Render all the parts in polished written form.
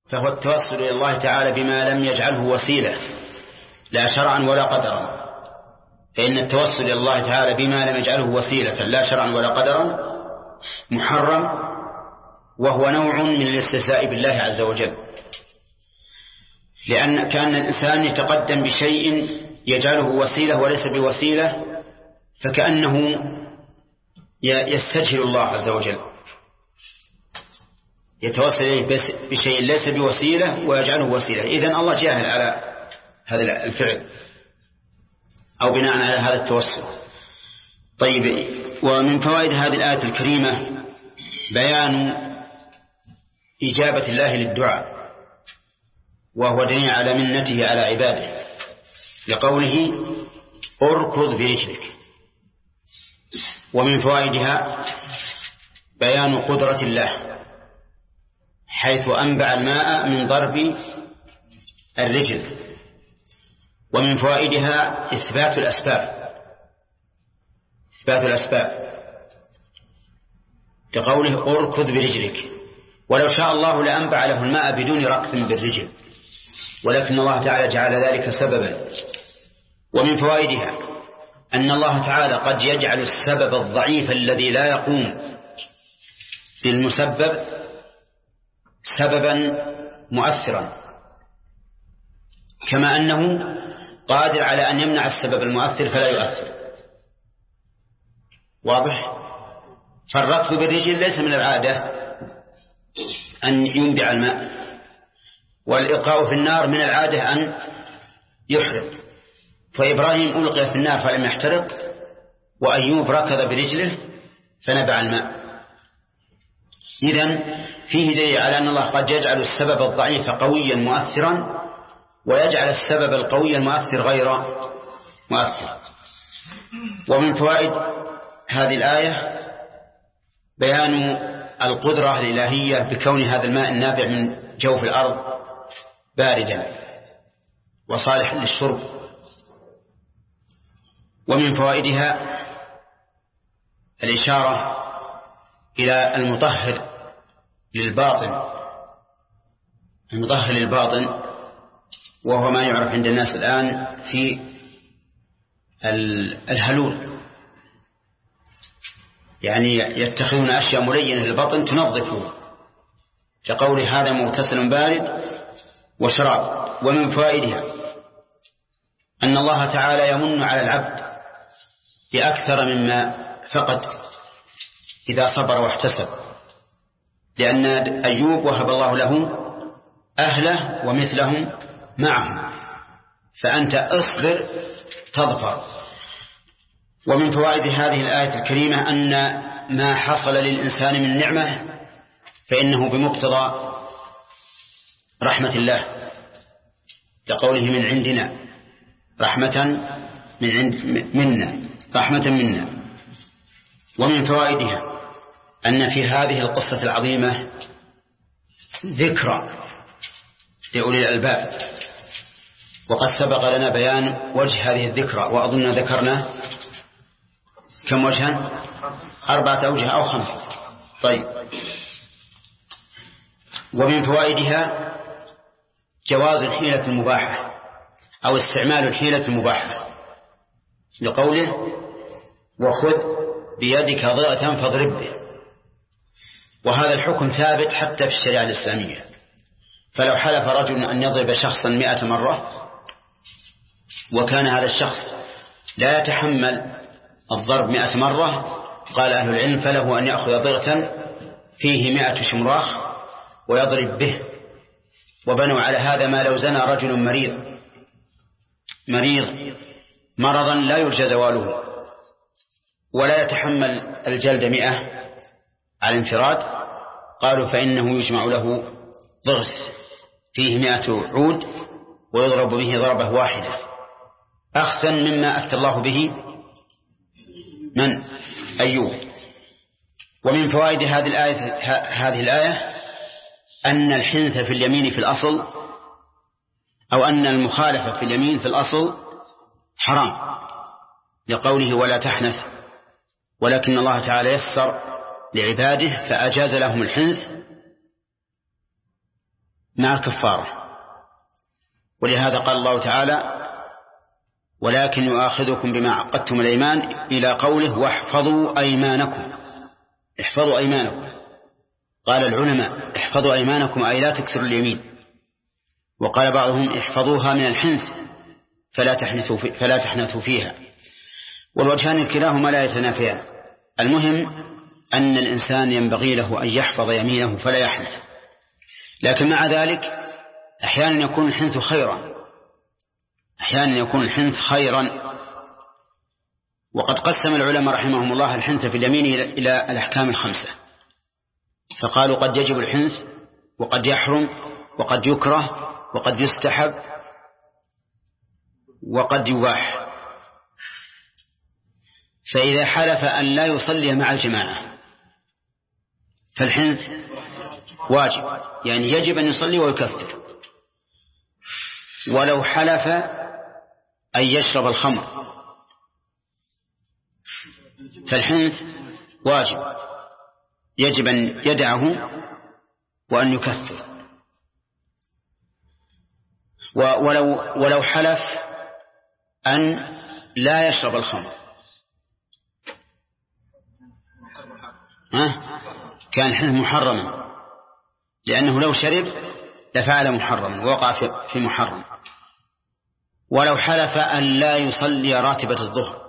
فهو التوسل إلى الله تعالى بما لم يجعله وسيلة لا شرعا ولا قدرا. فإن التوسل إلى الله تعالى بما لم يجعله وسيلة لا شرعا ولا قدرا محرم، وهو نوع من الاستهزاء بالله عز وجل، لأن كان الإنسان يتقدم بشيء يجعله وسيلة وليس بوسيلة، فكأنه يستجهل الله عز وجل، يتوسل إليه بشيء ليس بوسيلة ويجعله وسيلة. إذن الله جاهل على هذا الفعل أو بناء على هذا التوسل. طيب، ومن فوائد هذه الآية الكريمة بيان إجابة الله للدعاء، وهو دليل على منته على عباده، لقوله اركض برجلك. ومن فوائدها بيان قدرة الله، حيث أنبع الماء من ضرب الرجل. ومن فوائدها إثبات الأسباب كقوله اركض برجلك، ولو شاء الله لأنبع له الماء بدون ركض بالرجل، ولكن الله تعالى جعل ذلك سببا. ومن فوائدها أن الله تعالى قد يجعل السبب الضعيف الذي لا يقوم بالمسبب سببا مؤثرا، كما أنه قادر على أن يمنع السبب المؤثر فلا يؤثر. واضح؟ فالركض بالرجل ليس من العادة أن ينبع الماء، والإلقاء في النار من العادة أن يحرق. فإبراهيم ألقي في النار فلم يحترق، وأيوب ركض برجله فنبع الماء. إذن فيه دليل على أن الله قد يجعل السبب الضعيف قويا مؤثرا، ويجعل السبب القوي المؤثر غير مؤثر. ومن فوائد هذه الآية بيان القدرة الإلهية بكون هذا الماء النابع من جوف الأرض باردا وصالحا للشرب. ومن فوائدها الإشارة إلى المطهر للباطن، وهو ما يعرف عند الناس الآن في الهلول، يعني يتخذون أشياء ملينة للبطن تنظفه، كقول هذا مغتسل بارد وشراب. ومن فوائدها أن الله تعالى يمن على العبد بأكثر مما فقد إذا صبر واحتسب، لأن أيوب وهب الله له أهله ومثلهم معهم، فأنت اصبر تظفر. ومن فوائد هذه الآية الكريمة أن ما حصل للإنسان من نعمة فإنه بمقتضى رحمة الله، لقوله من عندنا رحمة منا. ومن فوائدها أن في هذه القصة العظيمة ذكرى لأولي الألباب، وقد سبق لنا بيان وجه هذه الذكرى، وأظن ذكرنا كم وجها؟ 4 أوجه أو 5. طيب، ومن فوائدها جواز الحيلة المباحة أو استعمال الحيلة المباحة، لقوله وخذ بيدك ضغة فاضرب به. وهذا الحكم ثابت حتى في الشريعة الإسلامية، فلو حلف رجل أن يضرب شخصا 100 مرة وكان هذا الشخص لا يتحمل الضرب 100 مرة، قال أهل العلم فله أن يأخذ ضغة فيه 100 شمراخ ويضرب به. وبنوا على هذا ما لو زنى رجل مريض مرضا لا يرجى زواله ولا يتحمل الجلد 100 على انفراد، قالوا فإنه يجمع له ضغط فيه 100 عود ويضرب به ضربة واحدة، أحسن مما أفتى الله به من أيوب. ومن فوائد هذه الآية أن الحنث في اليمين في الأصل، أو أن المخالفة في اليمين في الأصل حرام، لقوله ولا تحنث، ولكن الله تعالى يسر لعباده فأجاز لهم الحنث مع الكفارة. ولهذا قال الله تعالى: ولكن يؤاخذكم بما عقدتم الأيمان، إلى قوله: واحفظوا أيمانكم. احفظوا أيمانكم. قال العلماء: احفظوا أيمانكم أي لا تكثروا اليمين. وقال بعضهم: احفظوها من الحنث فلا تحنثوا فيها. والوجهان كلاهما لا يتنافيان. المهم أن الإنسان ينبغي له أن يحفظ يمينه فلا يحنث. لكن مع ذلك أحيانا يكون الحنث خيرا، أحيانا يكون الحنث خيرا. وقد قسم العلماء رحمهم الله الحنث في اليمين إلى الأحكام الخمسة، فقالوا: قد يجب الحنث، وقد يحرم، وقد يكره، وقد يستحب، وقد يباح. فإذا حلف أن لا يصلي مع الجماعة فالحنث واجب، يعني يجب أن يصلي ويكفر. ولو حلف أن يشرب الخمر فالحنث واجب، يجب أن يدعه وأن يكفر. ولو حلف أن لا يشرب الخمر كان الحنث محرما، لأنه لو شرب لفعل محرما ووقع في محرم. ولو حلف أن لا يصلي راتبة الظهر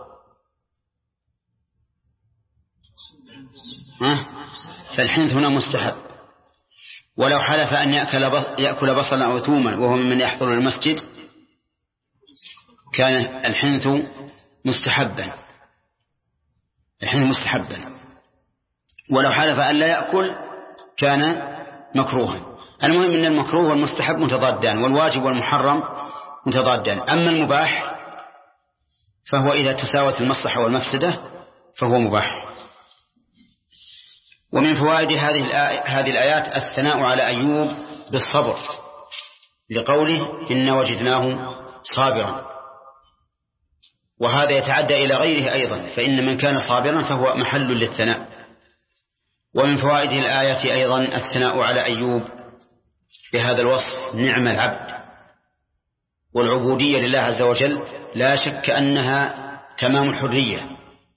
فالحنث هنا مستحب. ولو حلف أن يأكل بصلا أو ثوما وهو ممن يحضر المسجد كان الحنث مستحبا، الحنث مستحبا. ولو حلف أن لا يأكل كان مكروها. المهم أن المكروه والمستحب متضادان، والواجب والمحرم متضادان. أما المباح فهو إذا تساوت المصلحة والمفسدة فهو مباح. ومن فوائد هذه الآيات الثناء على أيوب بالصبر، لقوله: إنا وجدناه صابرا. وهذا يتعدى إلى غيره أيضا، فإن من كان صابرا فهو محل للثناء. ومن فوائد الآية أيضا الثناء على أيوب بهذا الوصف: نعم العبد. والعبودية لله عز وجل لا شك أنها تمام الحرية،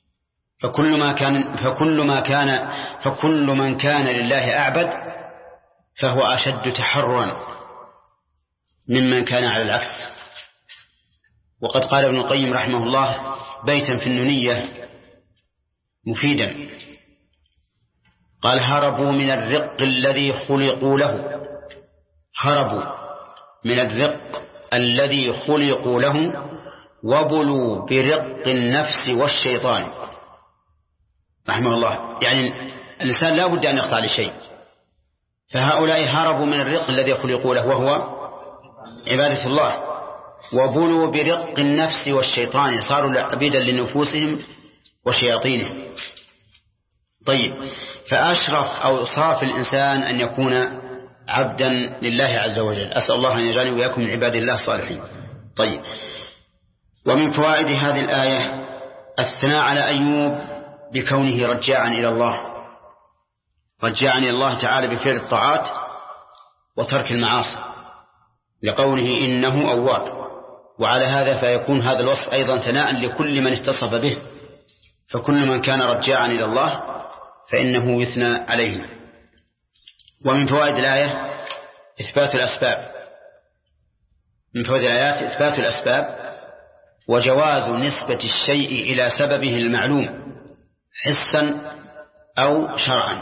فكل من كان لله أعبد فهو أشد تحررا ممن كان على العكس. وقد قال ابن القيم رحمه الله بيتا في النونية مفيدا، قال: هربوا من الرق الذي خلقوا له، هربوا من الرق الذي خلقوا له، وبلوا برق النفس والشيطان. رحمه الله. يعني الإنسان لا بد أن يقطع لشيء، فهؤلاء هربوا من الرق الذي خلقوا له وهو عبادة الله، وبلوا برق النفس والشيطان، صاروا عبيدا لنفوسهم وشياطينهم. طيب، فأشرف أوصاف الإنسان أن يكون عبدا لله عز وجل. أسأل الله أن يجعلني وإياكم من عباد الله الصالحين. طيب، ومن فوائد هذه الآية الثناء على أيوب بكونه رجاعا إلى الله، رجاعا إلى الله تعالى بفعل الطاعات وترك المعاصي، لقوله: إنه أواب. وعلى هذا فيكون هذا الوصف أيضا ثناء لكل من اتصف به، فكل من كان رجاعا إلى الله فإنه يثنى عليه. ومن فوائد الآية إثبات الأسباب، من فوائد الآيات إثبات الأسباب وجواز نسبة الشيء إلى سببه المعلوم حسا أو شرعا.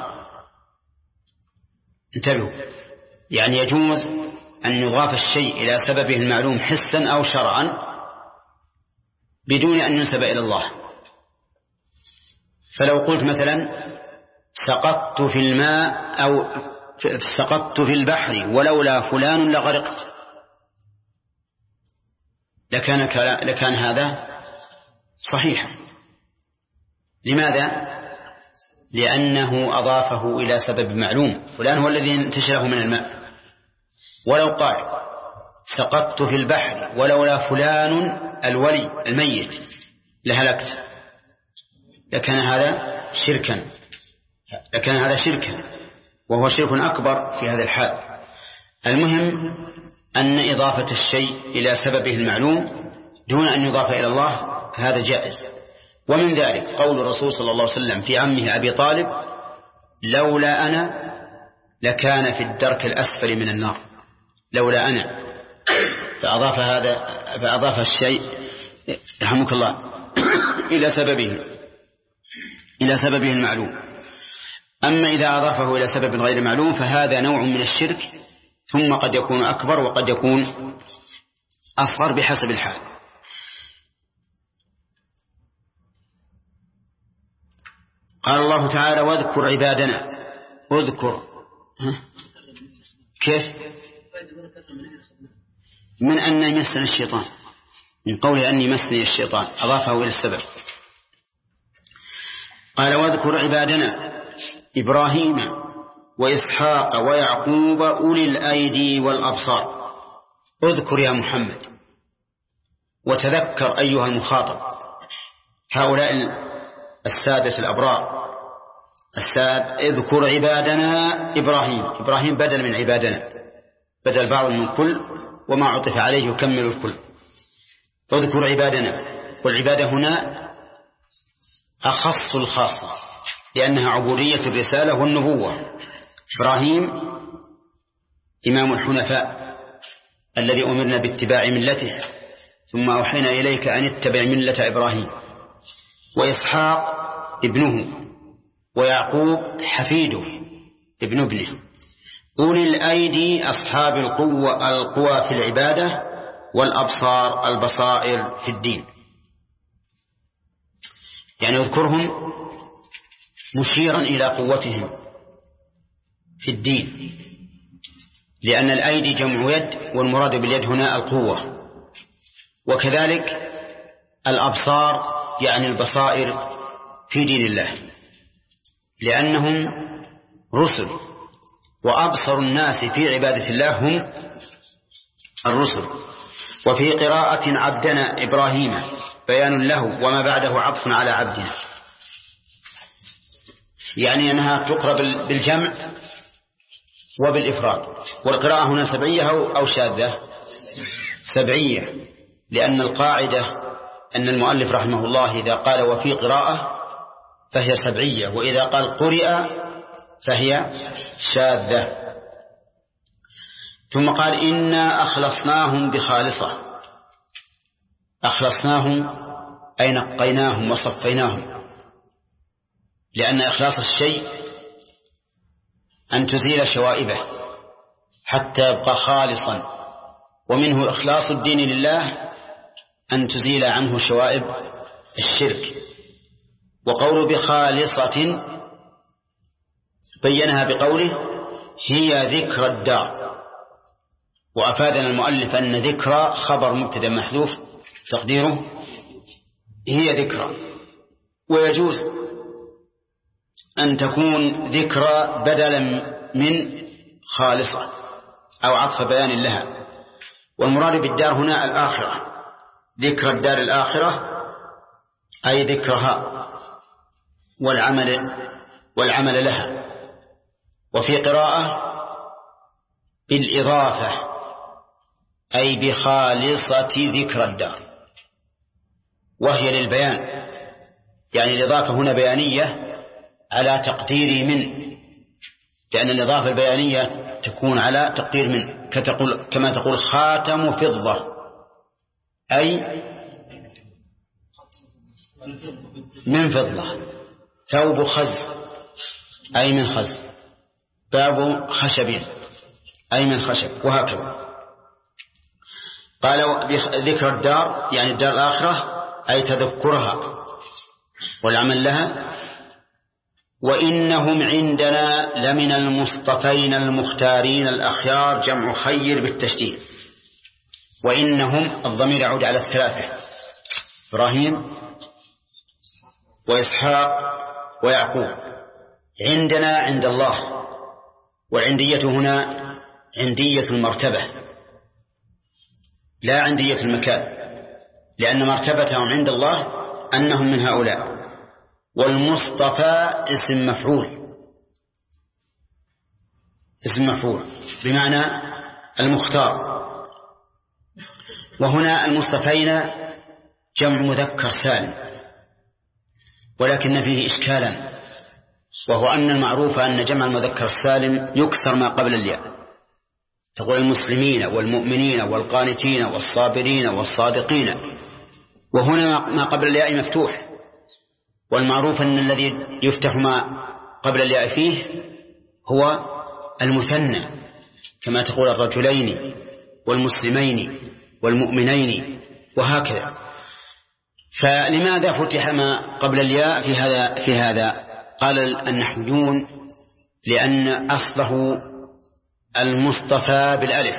انتبهوا، يعني يجوز أن يضاف الشيء إلى سببه المعلوم حسا أو شرعا بدون أن ينسب إلى الله. فلو قلت مثلا: سقطت في الماء أو سقطت في البحر ولولا فلان لغرقت، لكان هذا صحيحا. لماذا؟ لأنه أضافه إلى سبب معلوم، فلان هو الذي انتشله من الماء. ولو قال: سقطت في البحر ولولا فلان الولي الميت لهلكت، لكان هذا شركا، وهو شرك أكبر في هذا الحال. المهم أن إضافة الشيء إلى سببه المعلوم دون أن يضاف إلى الله هذا جائز. ومن ذلك قول الرسول صلى الله عليه وسلم في عمه أبي طالب: لولا أنا لكان في الدرك الأسفل من النار. لولا أنا، فأضاف الشيء رحمك الله إلى سببه المعلوم. أما إذا أضافه إلى سبب غير معلوم فهذا نوع من الشرك، ثم قد يكون أكبر وقد يكون أصغر بحسب الحال. قال الله تعالى: واذكر عبادنا. اذكر كيف؟ من أن يمسني الشيطان، من قول أن يمسني الشيطان أضافه إلى السبب. قال: واذكر عبادنا إبراهيم وإسحاق ويعقوب أولي الأيدي والأبصار. اذكر يا محمد، وتذكر أيها المخاطب هؤلاء السادة الأبرار. اذكر عبادنا إبراهيم بدل من عبادنا، بدل بعض من كل، وما عطف عليه يكمل الكل. فاذكر عبادنا، والعبادة هنا أخص الخاصة لأنها عبودية الرسالة والنبوة. إبراهيم إمام الحنفاء الذي أمرنا باتباع ملته، ثم أوحينا إليك أن اتبع ملة إبراهيم. وإسحاق ابنه، ويعقوب حفيده ابن ابنه. أولي الأيدي أصحاب القوى في العبادة، والأبصار البصائر في الدين. يعني يذكرهم مشيرا إلى قوتهم في الدين، لأن الأيدي جمع يد، والمراد باليد هنا القوة. وكذلك الأبصار يعني البصائر في دين الله، لأنهم رسل، وأبصر الناس في عبادة الله هم الرسل. وفي قراءة عبدنا إبراهيم بيان له، وما بعده عطف على عبدنا، يعني أنها تقرأ بالجمع وبالإفراد. والقراءة هنا سبعية أو شاذة؟ سبعية، لأن القاعدة أن المؤلف رحمه الله إذا قال وفي قراءة فهي سبعية، وإذا قال قرئ فهي شاذة. ثم قال: إنا أخلصناهم بخالصة. أخلصناهم أي نقيناهم وصفيناهم، لأن إخلاص الشيء أن تزيل شوائبه حتى يبقى خالصا، ومنه إخلاص الدين لله أن تزيل عنه شوائب الشرك. وقول بخالصة بينها بقوله: هي ذكر الدار. وأفادنا المؤلف أن ذكرى خبر مبتدأ محذوف تقديره هي ذكرى. ويجوز أن تكون ذكرى بدلا من خالصة أو عطف بيان لها. والمراد بالدار هنا الآخرة، ذكر الدار الآخرة أي ذكرها والعمل لها. وفي قراءة بالإضافة أي بخالصة ذكر الدار، وهي للبيان، يعني الإضافة هنا بيانية على تقدير من، لأن الإضافة البيانية تكون على تقدير من، كما تقول خاتم فضة أي من فضة، ثوب خز أي من خز، باب خشب أي من خشب، وهكذا. قال ذكر الدار يعني الدار الآخرة أي تذكرها والعمل لها. وإنهم عندنا لمن المصطفين المختارين الأخيار، جمع خير بالتشديد. وإنهم الضمير يعود على الثلاثة: إبراهيم وإسحاق ويعقوب. عندنا عند الله، وعندية هنا عندية المرتبة لا عندية المكان، لأن مرتبتهم عند الله أنهم من هؤلاء. والمصطفى اسم مفعول بمعنى المختار. وهنا المصطفين جمع مذكر سالم، ولكن فيه إشكالا، وهو أن المعروف أن جمع المذكر السالم يكثر ما قبل الياء، تقول المسلمين والمؤمنين والقانتين والصابرين والصادقين، وهنا ما قبل الياء مفتوح، والمعروف أن الذي يفتح ما قبل الياء فيه هو المثنى، كما تقول الرجلين والمسلمين والمؤمنين وهكذا. فلماذا فتح ما قبل الياء في هذا؟ قال النحويون لأن أصله المصطفى بالألف،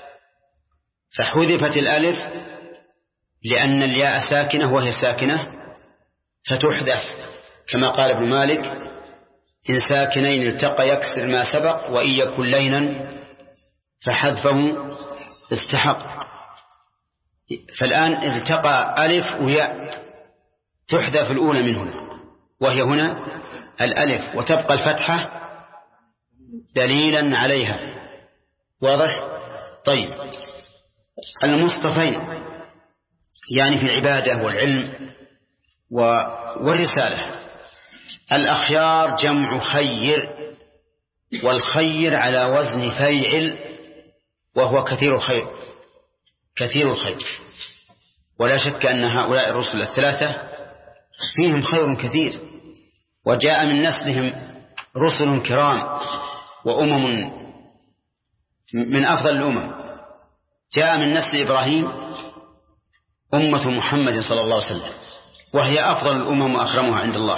فحذفت الألف لأن الياء ساكنة وهي ساكنة فتحذف، كما قال ابن مالك: إن ساكنين التقى يكسر ما سبق، وإن يكن لينا فحذفه استحق. فالآن التقى ألف وياء تحذف الأولى منهما وهي هنا الألف، وتبقى الفتحة دليلا عليها. واضح؟ طيب، المصطفين يعني في العبادة والعلم والرسالة. الأخيار جمع خير، والخير على وزن فيعل، وهو كثير الخير، كثير الخير. ولا شك أن هؤلاء الرسل الثلاثة فيهم خير كثير، وجاء من نسلهم رسل كرام وأمم من أفضل الأمم. جاء من نسل إبراهيم أمة محمد صلى الله عليه وسلم، وهي أفضل الأمم وأكرمها عند الله.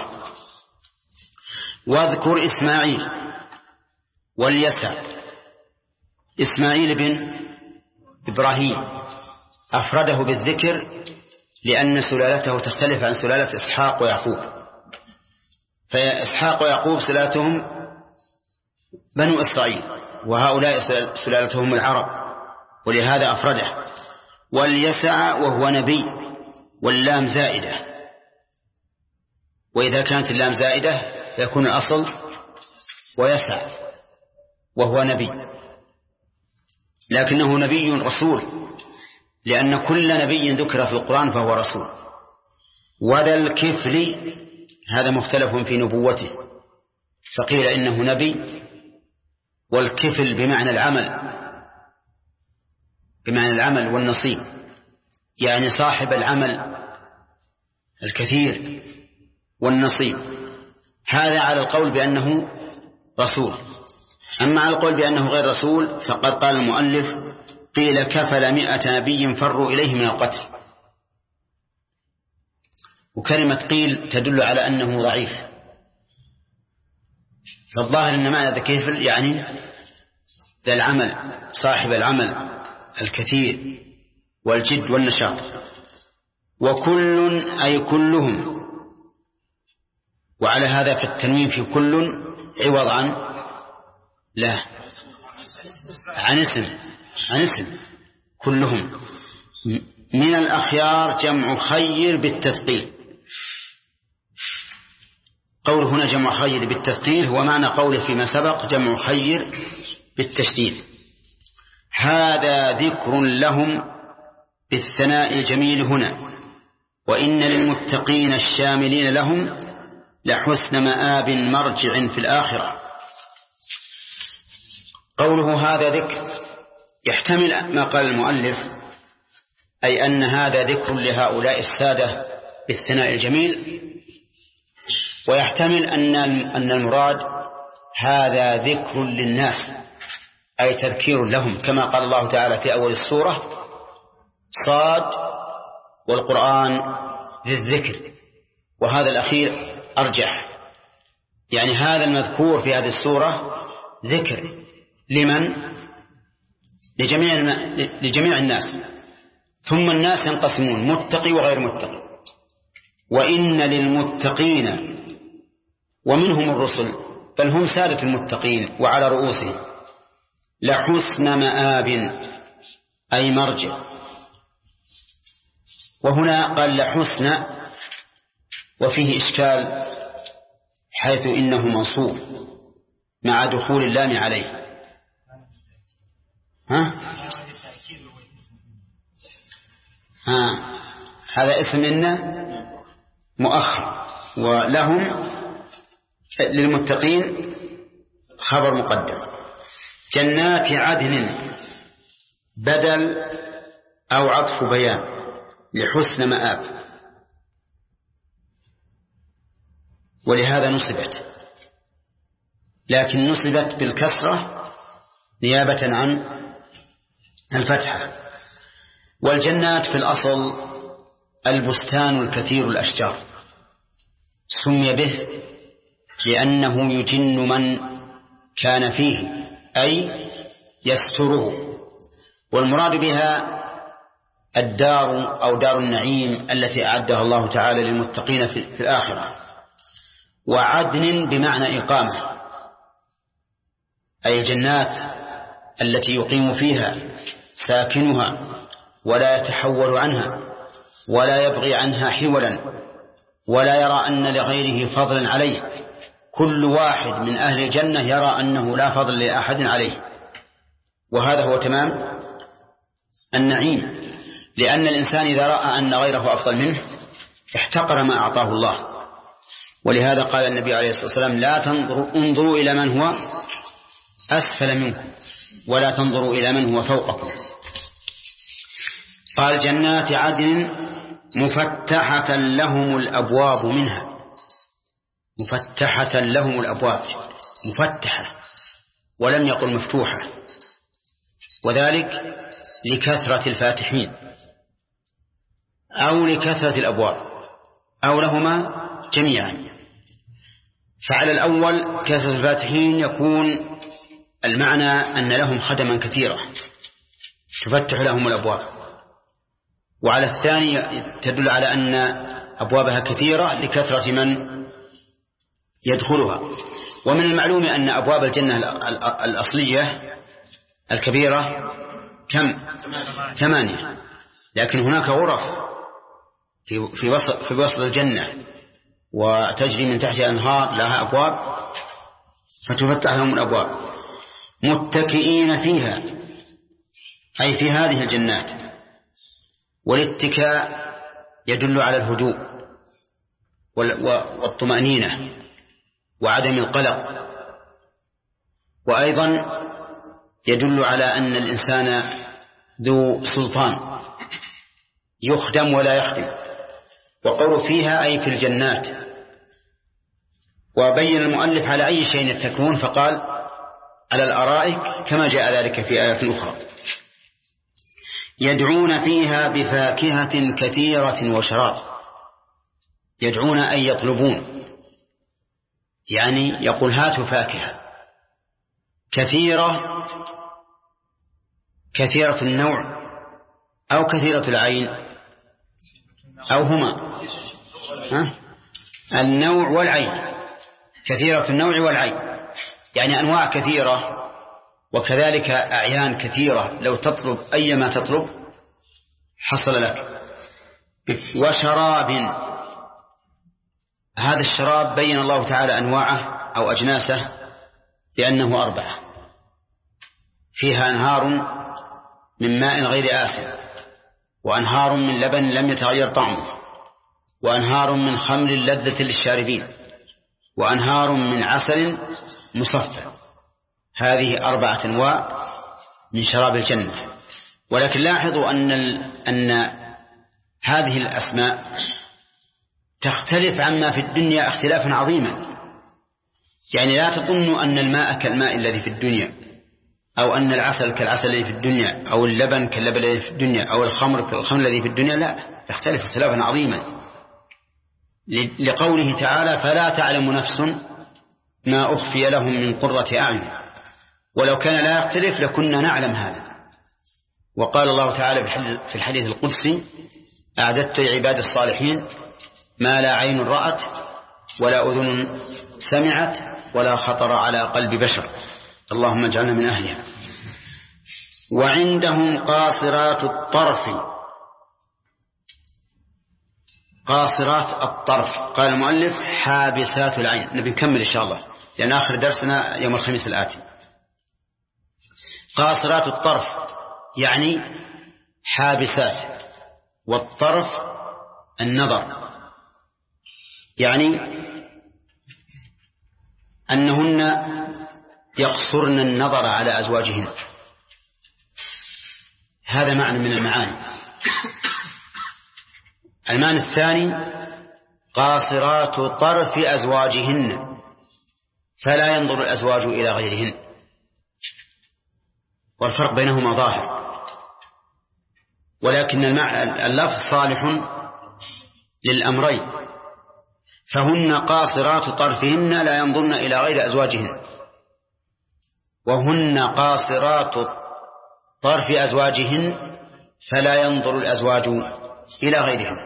واذكر إسماعيل واليسع. إسماعيل بن إبراهيم أفرده بالذكر لأن سلالته تختلف عن سلالة إسحاق ويعقوب، فإسحاق ويعقوب سلالتهم بنو إسرائيل، وهؤلاء سلالتهم العرب، ولهذا أفرده. واليسع وهو نبي، واللام زائدة، وإذا كانت اللام زائدة يكون الأصل ويسع وهو نبي، لكنه نبي رسول، لأن كل نبي ذكر في القرآن فهو رسول. وذا الكفل هذا مختلف في نبوته، فقيل إنه نبي، والكفل بمعنى العمل والنصيب، يعني صاحب العمل الكثير والنصيب. هذا على القول بأنه رسول. أما على القول بأنه غير رسول فقد قال المؤلف: قيل كفل 100 نبي فروا إليه من القتل. وكلمة قيل تدل على أنه ضعيف، فالظاهر أن معنى ذا كفل يعني ذا العمل، صاحب العمل الكثير والجد والنشاط. وكل أي كلهم، وعلى هذا فالتنوين في كل عوض عن اسم كلهم. من الأخيار جمع خير بالتثقيل. قوله هنا جمع خير بالتثقيل هو معنى قوله فيما سبق جمع خير بالتشديد. هذا ذكر لهم بالثناء الجميل هنا، وإن للمتقين الشاملين لهم لحسن مآب مرجع في الآخرة. قوله هذا ذكر يحتمل ما قال المؤلف، أي أن هذا ذكر لهؤلاء السادة بالثناء الجميل، ويحتمل أن المراد هذا ذكر للناس، أي تذكير لهم، كما قال الله تعالى في أول السورة: صاد والقرآن ذي الذكر. وهذا الأخير أرجح، يعني هذا المذكور في هذه السورة ذكر لمن؟ لجميع الناس. ثم الناس ينقسمون متقي وغير متقي. وإن للمتقين، ومنهم الرسل بل هم سادة المتقين وعلى رؤوسهم، لحسن مآب أي مرجع. وهنا قال لحسن وفيه إشكال، حيث إنه منصوب مع دخول اللام عليه. هذا اسم إن مؤخر، ولهم للمتقين خبر مقدم. جنات عدن بدل أو عطف بيان لحسن مآب، ولهذا نصبت، لكن نصبت بالكسرة نيابة عن الفتحة. والجنات في الأصل البستان الكثير الأشجار، سمي به لأنه يجن من كان فيه أي يستره، والمراد بها الدار أو دار النعيم التي أعدها الله تعالى للمتقين في الآخرة. وعدن بمعنى إقامة، أي الجنات التي يقيم فيها ساكنها ولا يتحول عنها ولا يبغي عنها حولا ولا يرى أن لغيره فضلا عليه. كل واحد من أهل الجنة يرى أنه لا فضل لأحد عليه، وهذا هو تمام النعيم، لأن الإنسان إذا رأى أن غيره أفضل منه احتقر ما أعطاه الله. ولهذا قال النبي عليه الصلاة والسلام: لا انظروا إلى من هو أسفل منكم ولا تنظروا إلى من هو فوقكم. قال: جنات عدن مفتحة لهم الأبواب منها. مفتحة لهم الأبواب، مفتحة ولم يقل مفتوحة، وذلك لكثرة الفاتحين أو لكثرة الأبواب أو لهما جميعا. فعلى الأول كثرة الفاتحين يكون المعنى أن لهم خدما كثيرة تفتح لهم الأبواب، وعلى الثاني تدل على أن أبوابها كثيرة لكثرة من يدخلها. ومن المعلوم أن أبواب الجنة الأصلية الكبيرة كم؟ 8، لكن هناك غرف في وسط الجنة وتجري من تحتها أنهار لها أبواب فتفتح لهم الأبواب. متكئين فيها أي في هذه الجنات، والاتكاء يدل على الهدوء والطمأنينة وعدم القلق، وأيضا يدل على أن الإنسان ذو سلطان يخدم ولا يخدم. وقول فيها أي في الجنات. وبين المؤلف على أي شيء يتكئون فقال: على الأرائك، كما جاء ذلك في آيات أخرى. يدعون فيها بفاكهة كثيرة وشراب. يدعون أي يطلبون، يعني يقول: هاتوا فاكهة كثيرة النوع أو كثيرة العين أو هما، النوع والعين، كثيرة النوع والعين، يعني أنواع كثيرة وكذلك أعيان كثيرة. لو تطلب أي ما تطلب حصل لك. وشراب، هذا الشراب بين الله تعالى أنواعه أو أجناسه بأنه 4: فيها أنهار من ماء غير آسن، وأنهار من لبن لم يتغير طعمه، وأنهار من خمر لذة للشاربين، وأنهار من عسل مصفى. هذه 4 أنواع من شراب الجنة. ولكن لاحظوا أن هذه الأسماء تختلف عما في الدنيا اختلافا عظيما. يعني لا تظنوا أن الماء كالماء الذي في الدنيا، أو أن العسل كالعسل الذي في الدنيا، أو اللبن كاللبن الذي في الدنيا، أو الخمر كالخمر الذي في الدنيا. لا، تختلف اختلافا عظيما، لقوله تعالى: فلا تعلم نفس ما أخفي لهم من قرة أعين. ولو كان لا يختلف لكنا نعلم هذا. وقال الله تعالى في الحديث القدسي: أعددت لعباد الصالحين ما لا عين رأت ولا أذن سمعت ولا خطر على قلب بشر. اللهم اجعلنا من أهلها. وعندهم قاصرات الطرف. قاصرات الطرف، قال المؤلف: حابسات العين. نبي نكمل إن شاء الله لأن آخر درسنا يوم الخميس الآتي. قاصرات الطرف يعني حابسات، والطرف النظر، يعني أنهن يقصرن النظر على أزواجهن. هذا معنى من المعاني. المعنى الثاني قاصرات طرف أزواجهن فلا ينظر الأزواج إلى غيرهن، والفرق بينهما ظاهر، ولكن اللفظ صالح للأمرين، فهن قاصرات طرفهن لا ينظرن إلى غير أزواجهن، وهن قاصرات طرف أزواجهن فلا ينظر الأزواج إلى غيرهن.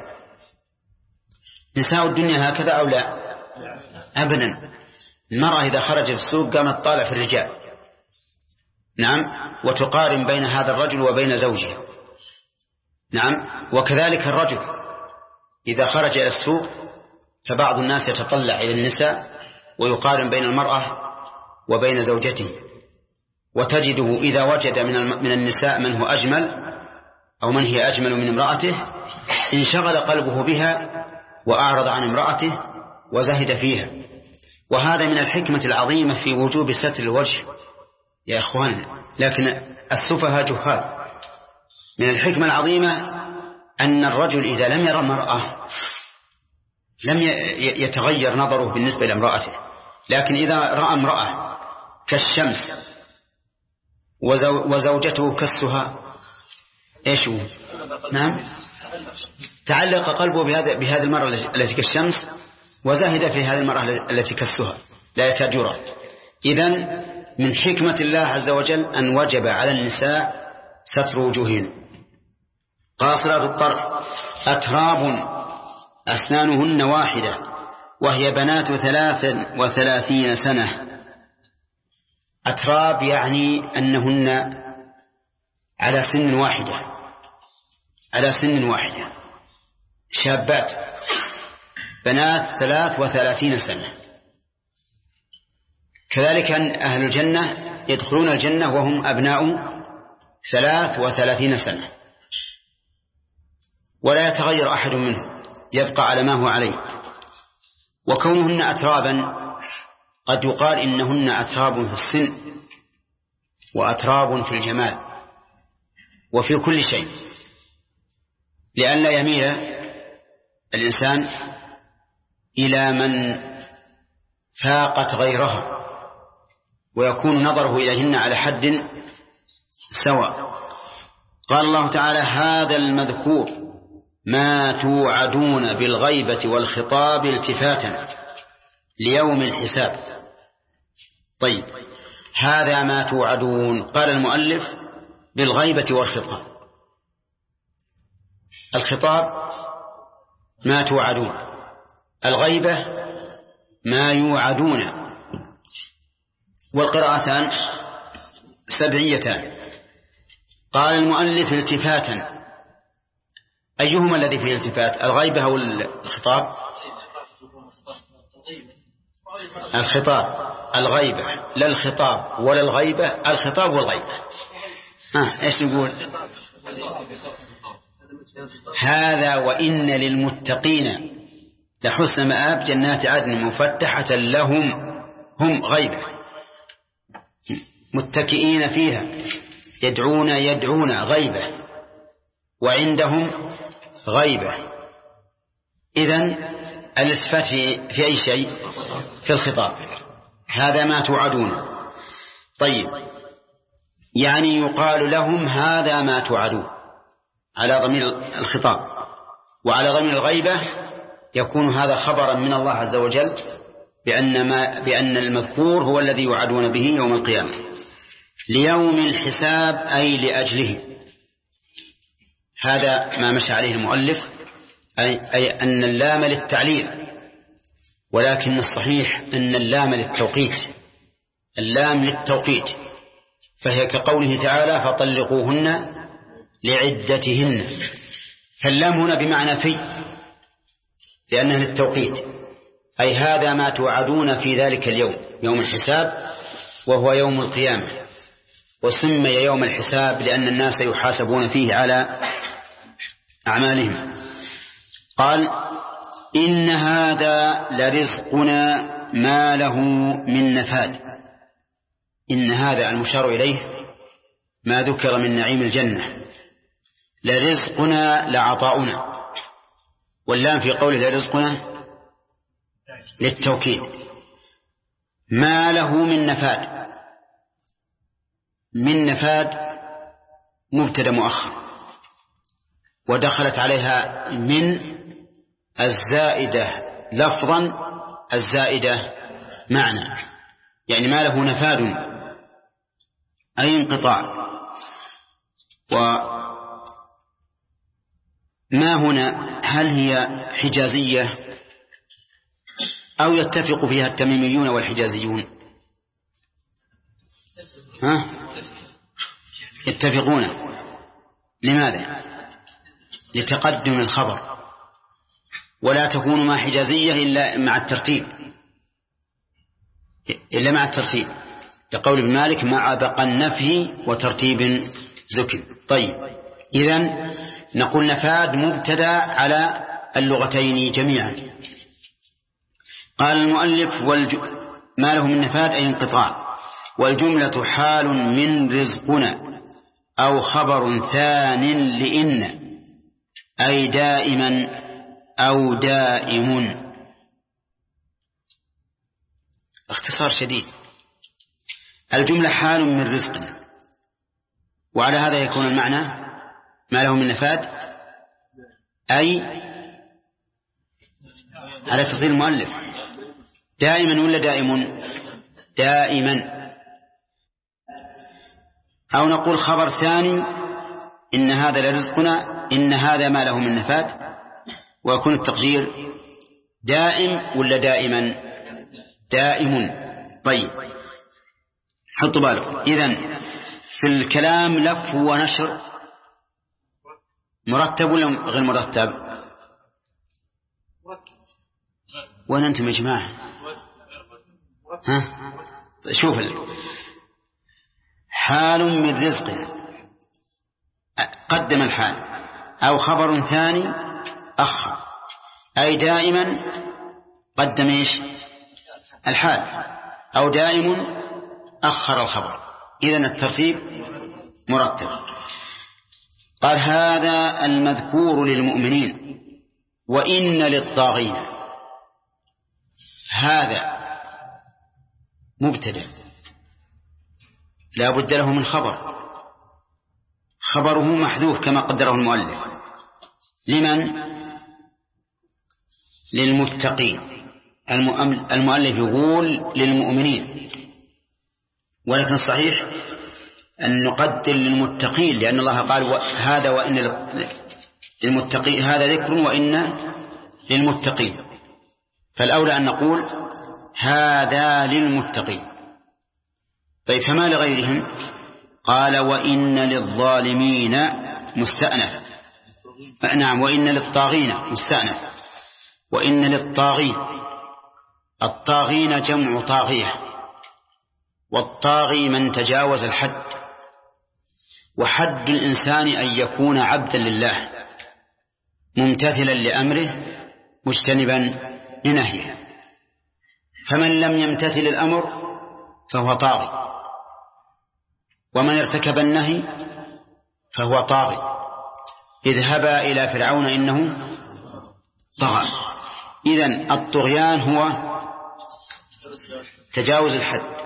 نساء الدنيا هكذا أو لا؟ أبدا. المرأة إذا خرجت السوق قامت طالع في الرجال، نعم، وتقارن بين هذا الرجل وبين زوجها، نعم. وكذلك الرجل إذا خرج إلى السوق فبعض الناس يتطلع إلى النساء ويقارن بين المرأة وبين زوجته، وتجده إذا وجد من النساء من هو أجمل أو من هي أجمل من امرأته انشغل قلبه بها وأعرض عن امرأته وزهد فيها. وهذا من الحكمة العظيمة في وجوب ستر الوجه يا إخوان، لكن السفهاء جهال. من الحكمة العظيمة أن الرجل إذا لم يرى المرأة لم يتغير نظره بالنسبة لامرأته، لكن إذا رأى امرأة كالشمس وزوجته كالسها إيش هو؟ نعم، تعلق قلبه بهذه المرأة التي كالشمس وزاهد في هذه المرأة التي كالسها لا يكاد يرى. إذن من حكمة الله عز وجل أن وجب على النساء ستر وجوههن. قاصرات الطرف أتراب أسنانهن واحدة وهي بنات 33 سنة. أتراب يعني أنهن على سن واحدة، على سن واحدة، شابات بنات 33 سنة. كذلك أهل الجنة يدخلون الجنة وهم أبناء 33 سنة ولا يتغير أحد منهم، يبقى على ما هو عليه. وكونهن أترابا قد يقال إنهن أتراب في السن وأتراب في الجمال وفي كل شيء، لئلا يميل الإنسان إلى من فاقت غيرها ويكون نظره إليهن على حد سواء. قال الله تعالى: هذا المذكور ما توعدون بالغيبة والخطاب التفاتا ليوم الحساب. طيب، هذا ما توعدون، قال المؤلف بالغيبة والخطاب. الخطاب ما توعدون، الغيبة ما يوعدون، والقراءتان سبعيتان. قال المؤلف التفاتا، أيهما الذي فيه التفات، الغيبة أو الخطاب؟ الخطاب، الغيبة لا الخطاب ولا الغيبة، الخطاب والغيبة. إيش نقول؟ هذا وإن للمتقين لحسن مآب جنات عدن مفتحة لهم، هم غيبة متكئين فيها يدعون غيبة وعندهم غيبة. إذن الالتفات في أي شيء؟ في الخطاب. هذا ما توعدون. طيب، يعني يقال لهم هذا ما توعدون على ضمير الخطاب، وعلى ضمير الغيبة يكون هذا خبرا من الله عز وجل بأن المذكور هو الذي يوعدون به يوم القيامة. ليوم الحساب أي لأجله. هذا ما مشى عليه المؤلف، أي أن اللام للتعليل، ولكن الصحيح أن اللام للتوقيت، اللام للتوقيت، فهي كقوله تعالى: فطلقوهن لعدتهن. فاللام هنا بمعنى في، لأنها للتوقيت، أي هذا ما توعدون في ذلك اليوم، يوم الحساب، وهو يوم القيامة. وسمي يوم الحساب لأن الناس يحاسبون فيه على أعمالهم. قال إن هذا لرزقنا ما له من نفاد. إن هذا المشار إليه ما ذكر من نعيم الجنة، لرزقنا لعطاؤنا، واللام في قوله لرزقنا للتوكيد. ما له من نفاد، من نفاد مبتدأ مؤخر، ودخلت عليها من الزائدة لفظا الزائدة معنى، يعني ما له نفاد أي انقطاع. وما هنا هل هي حجازية أو يتفق فيها التميميون والحجازيون؟ يتفقون. لماذا؟ لتقدم الخبر، ولا تكون مع حجازية إلا مع الترتيب، لقول ابن مالك مع بقى النفي وترتيب ذكر. طيب، إذن نقول نفاد مبتدأ على اللغتين جميعا. قال المؤلف ما له من نفاد أي انقطاع، والجملة حال من رزقنا أو خبر ثان لإن أي دائما أو دائم. اختصار شديد، الجملة حال من رزقنا، وعلى هذا يكون المعنى ما له من نفاد أي على تفضيل المؤلف دائما ولا دائم؟ دائما. أو نقول خبر ثاني إن هذا لرزقنا، إن هذا ما له من نفاد، ويكون التقدير دائم ولا دائما؟ دائم. طيب، حطوا بالكم. إذن في الكلام لف ونشر مرتب ولا غير مرتب؟ وين أنتم يا جماعة؟ شوف، حال من رزقنا قدم الحال، أو خبر ثاني أخر، أي دائما قدم إيش؟ الحال، أو دائم أخر الخبر. إذن الترتيب مرتب. قال هذا المذكور للمؤمنين وإن للطاغين. هذا مبتدأ لا بد له من خبر، خبره محذوف كما قدره المؤلف. لمن؟ للمتقين. المؤلف يقول للمؤمنين، ولكن الصحيح أن نقدر للمتقين، لأن الله قال هذا وإن للمتقين، هذا ذكر وإن للمتقين، فالأولى أن نقول هذا للمتقين. طيب، فما لغيرهم؟ قال وإن للظالمين مستأنف. نعم، وإن للطاغين مستأنف. وإن للطاغين، الطاغين جمع طاغية، والطاغي من تجاوز الحد، وحد الإنسان أن يكون عبدا لله ممتثلا لأمره مجتنبا لنهيه، فمن لم يمتثل الأمر فهو طاغي، ومن ارتكب النهي فهو طاغي. اذهبا إلى فرعون إنه طغى. إذن الطغيان هو تجاوز الحد،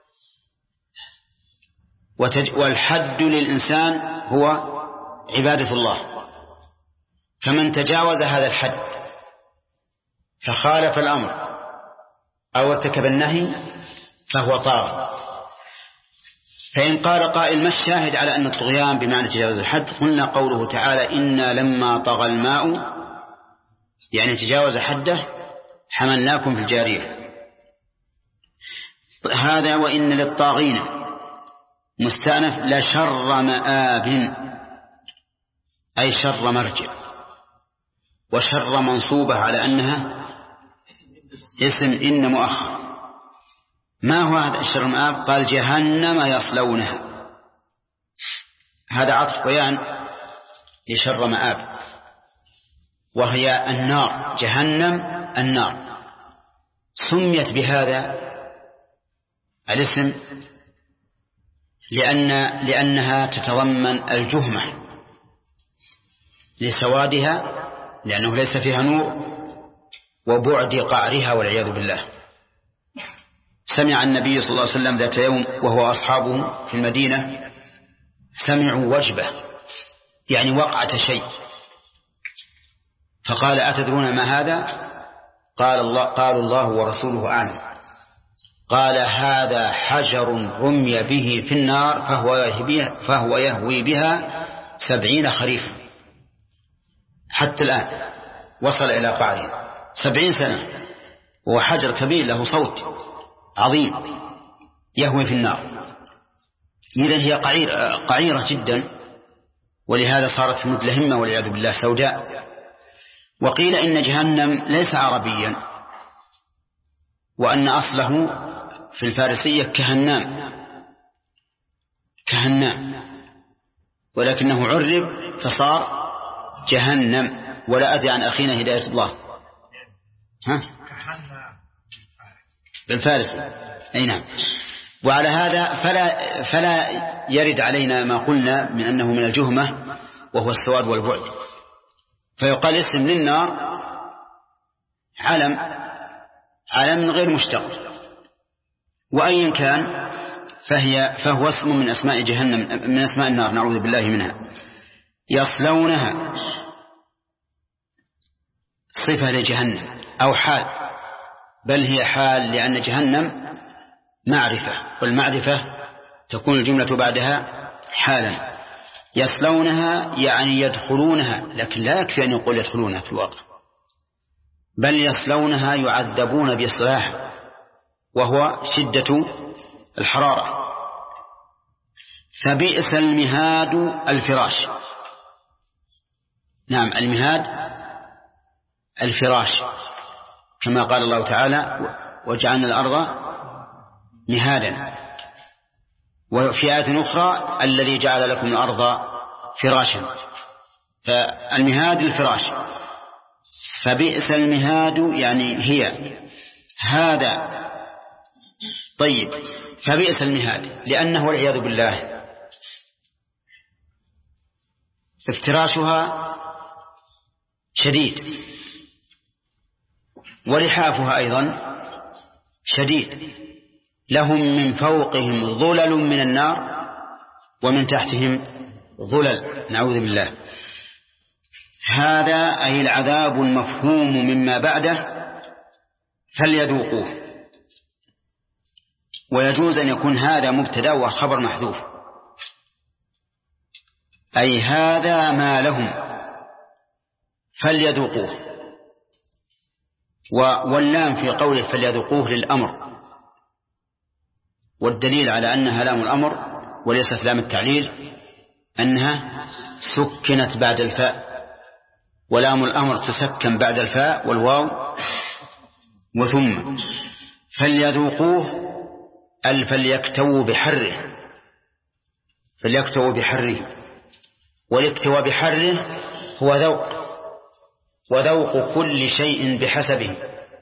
والحد للإنسان هو عبادة الله، فمن تجاوز هذا الحد فخالف الأمر أو ارتكب النهي فهو طاغي. فإن قال قائل ما الشاهد على أن الطغيان بمعنى تجاوز الحد؟ قلنا قوله تعالى إنا لما طغى الماء، يعني تجاوز حده، حملناكم في الجارية. هذا وإن للطاغين مستأنف لشر مآب، أي شر مرجع، وشر منصوبة على أنها اسم إن مؤخر. ما هو هذا الشر مآب؟ قال جهنم يصلونها، هذا عطف بيان لشر مآب، وهي النار، جهنم النار. سميت بهذا الاسم لأنها تتضمن الجهمة لسوادها، لأنه ليس فيها نور، وبعد قعرها والعياذ بالله. سمع النبي صلى الله عليه وسلم ذات يوم وهو أصحابه في المدينة، سمعوا وجبة يعني وقعة شيء، فقال: أتدرون ما هذا؟ قالوا: الله ورسوله أعلم. قال: هذا حجر رمي به في النار فهو يهوي بها 70 خريفا. حتى الآن وصل إلى قعره 70 سنة، وهو حجر كبير له صوت عظيم يهوي في النار. إذن هي قعيرة جدا، ولهذا صارت مدلهمة والعياذ بالله، سوداء. وقيل إن جهنم ليس عربيا، وأن أصله في الفارسية كهنام، ولكنه عرب فصار جهنم. ولا أدري عن أخينا هداية الله بالفارسي، أي نعم. وعلى هذا فلا يرد علينا ما قلنا من أنه من الجهمة وهو السواد والبعد، فيقال اسم للنار علم غير مشتق، وأيا كان فهو اسم من أسماء جهنم، من أسماء النار، نعوذ بالله منها. يصلونها صفة لجهنم أو حال، بل هي حال، لأن جهنم معرفة، والمعرفة تكون الجملة بعدها حالا. يصلونها يعني يدخلونها، لكن لا يكفي أن يقول يدخلونها في الواقع، بل يصلونها يعذبون بإصلاح، وهو شدة الحرارة. فبئس المهاد الفراش. نعم، المهاد الفراش، كما قال الله تعالى: وجعلنا الأرض مهادا. وفي آية أخرى: الذي جعل لكم الأرض فراشا. فالمهاد الفراش. فبئس المهاد يعني هي هذا. طيب، فبئس المهاد لأنه والعياذ بالله افتراشها شديد، ولحافها أيضا شديد. لهم من فوقهم ظلل من النار ومن تحتهم ظلل، نعوذ بالله. هذا أي العذاب المفهوم مما بعده فليذوقوه. ويجوز أن يكون هذا مبتدأ وخبر محذوف، أي هذا ما لهم فليذوقوه. واللام في قوله فليذوقوه للأمر، والدليل على أنها لام الأمر وليست لام التعليل أنها سكنت بعد الفاء، ولام الأمر تسكن بعد الفاء والواو وثم. فليذوقوه فليكتووا بحره، فليكتووا بحره. والاكتواء بحره هو ذوق، وذوق كل شيء بحسبه.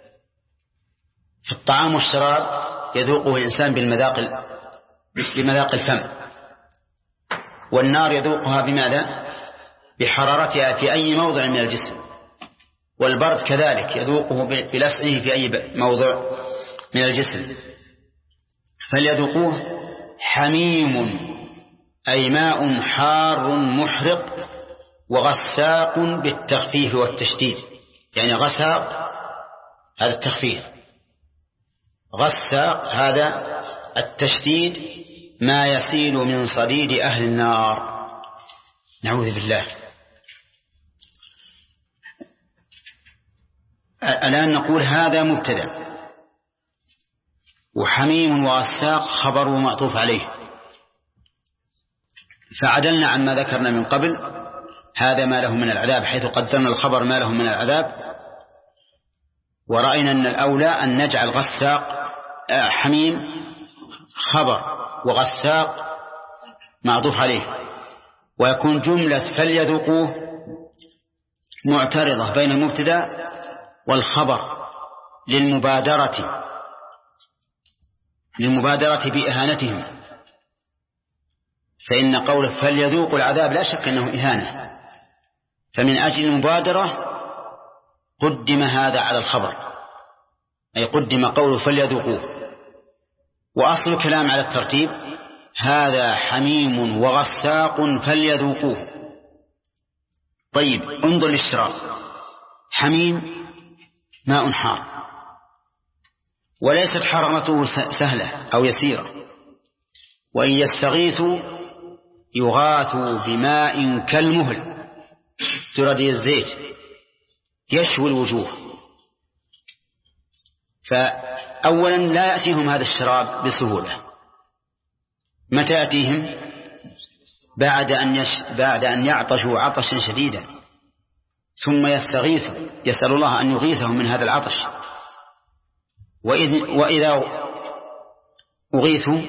في الطعام والشراب يذوقه الإنسان بمذاق الفم، والنار يذوقها بماذا؟ بحرارتها في أي موضع من الجسم، والبرد كذلك يذوقه بلسعه في أي موضع من الجسم. فليذوقوه حميم أي ماء حار محرق، وغساق بالتخفيف والتشديد، يعني غساق هذا التخفيف، غساق هذا التشديد، ما يسيل من صديد أهل النار، نعوذ بالله. الآن نقول هذا مبتدأ، وحميم وغساق خبر معطوف عليه، فعدلنا عما ذكرنا من قبل، هذا ما له من العذاب، حيث قدرنا الخبر ما له من العذاب، ورأينا أن الأولى أن نجعل غساق حميم خبر وغساق معطوف عليه، ويكون جملة فليذوقوه معترضة بين المبتدأ والخبر للمبادرة بإهانتهم، فإن قوله فليذوقوا العذاب لا شك أنه إهانة، فمن أجل المبادرة قدم هذا على الخبر، أي قدم قوله فليذوقوه. وأصل الكلام على الترتيب: هذا حميم وغساق فليذوقوه. طيب انظر للشراب: حميم ماء حار، وليست حرارته سهلة أو يسيرة، وإن يستغيثوا يغاثوا بماء كالمهل تردي الزيت يشوي الوجوه. فأولا لا يأتيهم هذا الشراب بسهولة. متى يأتيهم؟ بعد أن يعطشوا عطشا شديدا، ثم يستغيثوا، يسأل الله أن يغيثهم من هذا العطش. وإذا أغيثوا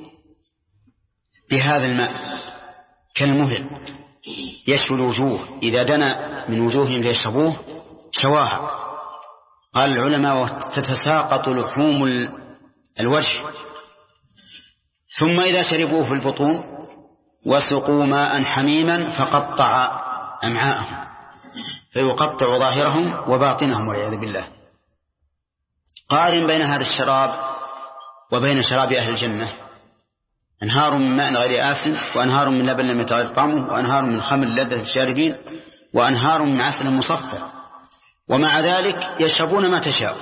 بهذا الماء كالمهل يشوي الوجوه، إذا دنا من وجوههم ليشربوه شواها. قال العلماء: تتساقط لحوم الوجه. ثم إذا شربوه في البطون وسقوا ماء حميما فقطع أمعاءهم، فيقطع ظاهرهم وباطنهم والعياذ بالله. قارن بين هذا الشراب وبين شراب أهل الجنة: أنهار من ماء غير آسن، وأنهار من لبن لم يتغير طعمه، وأنهار من خمر لذة الشاربين، وأنهار من عسل مصفى، ومع ذلك يشربون ما تشاء.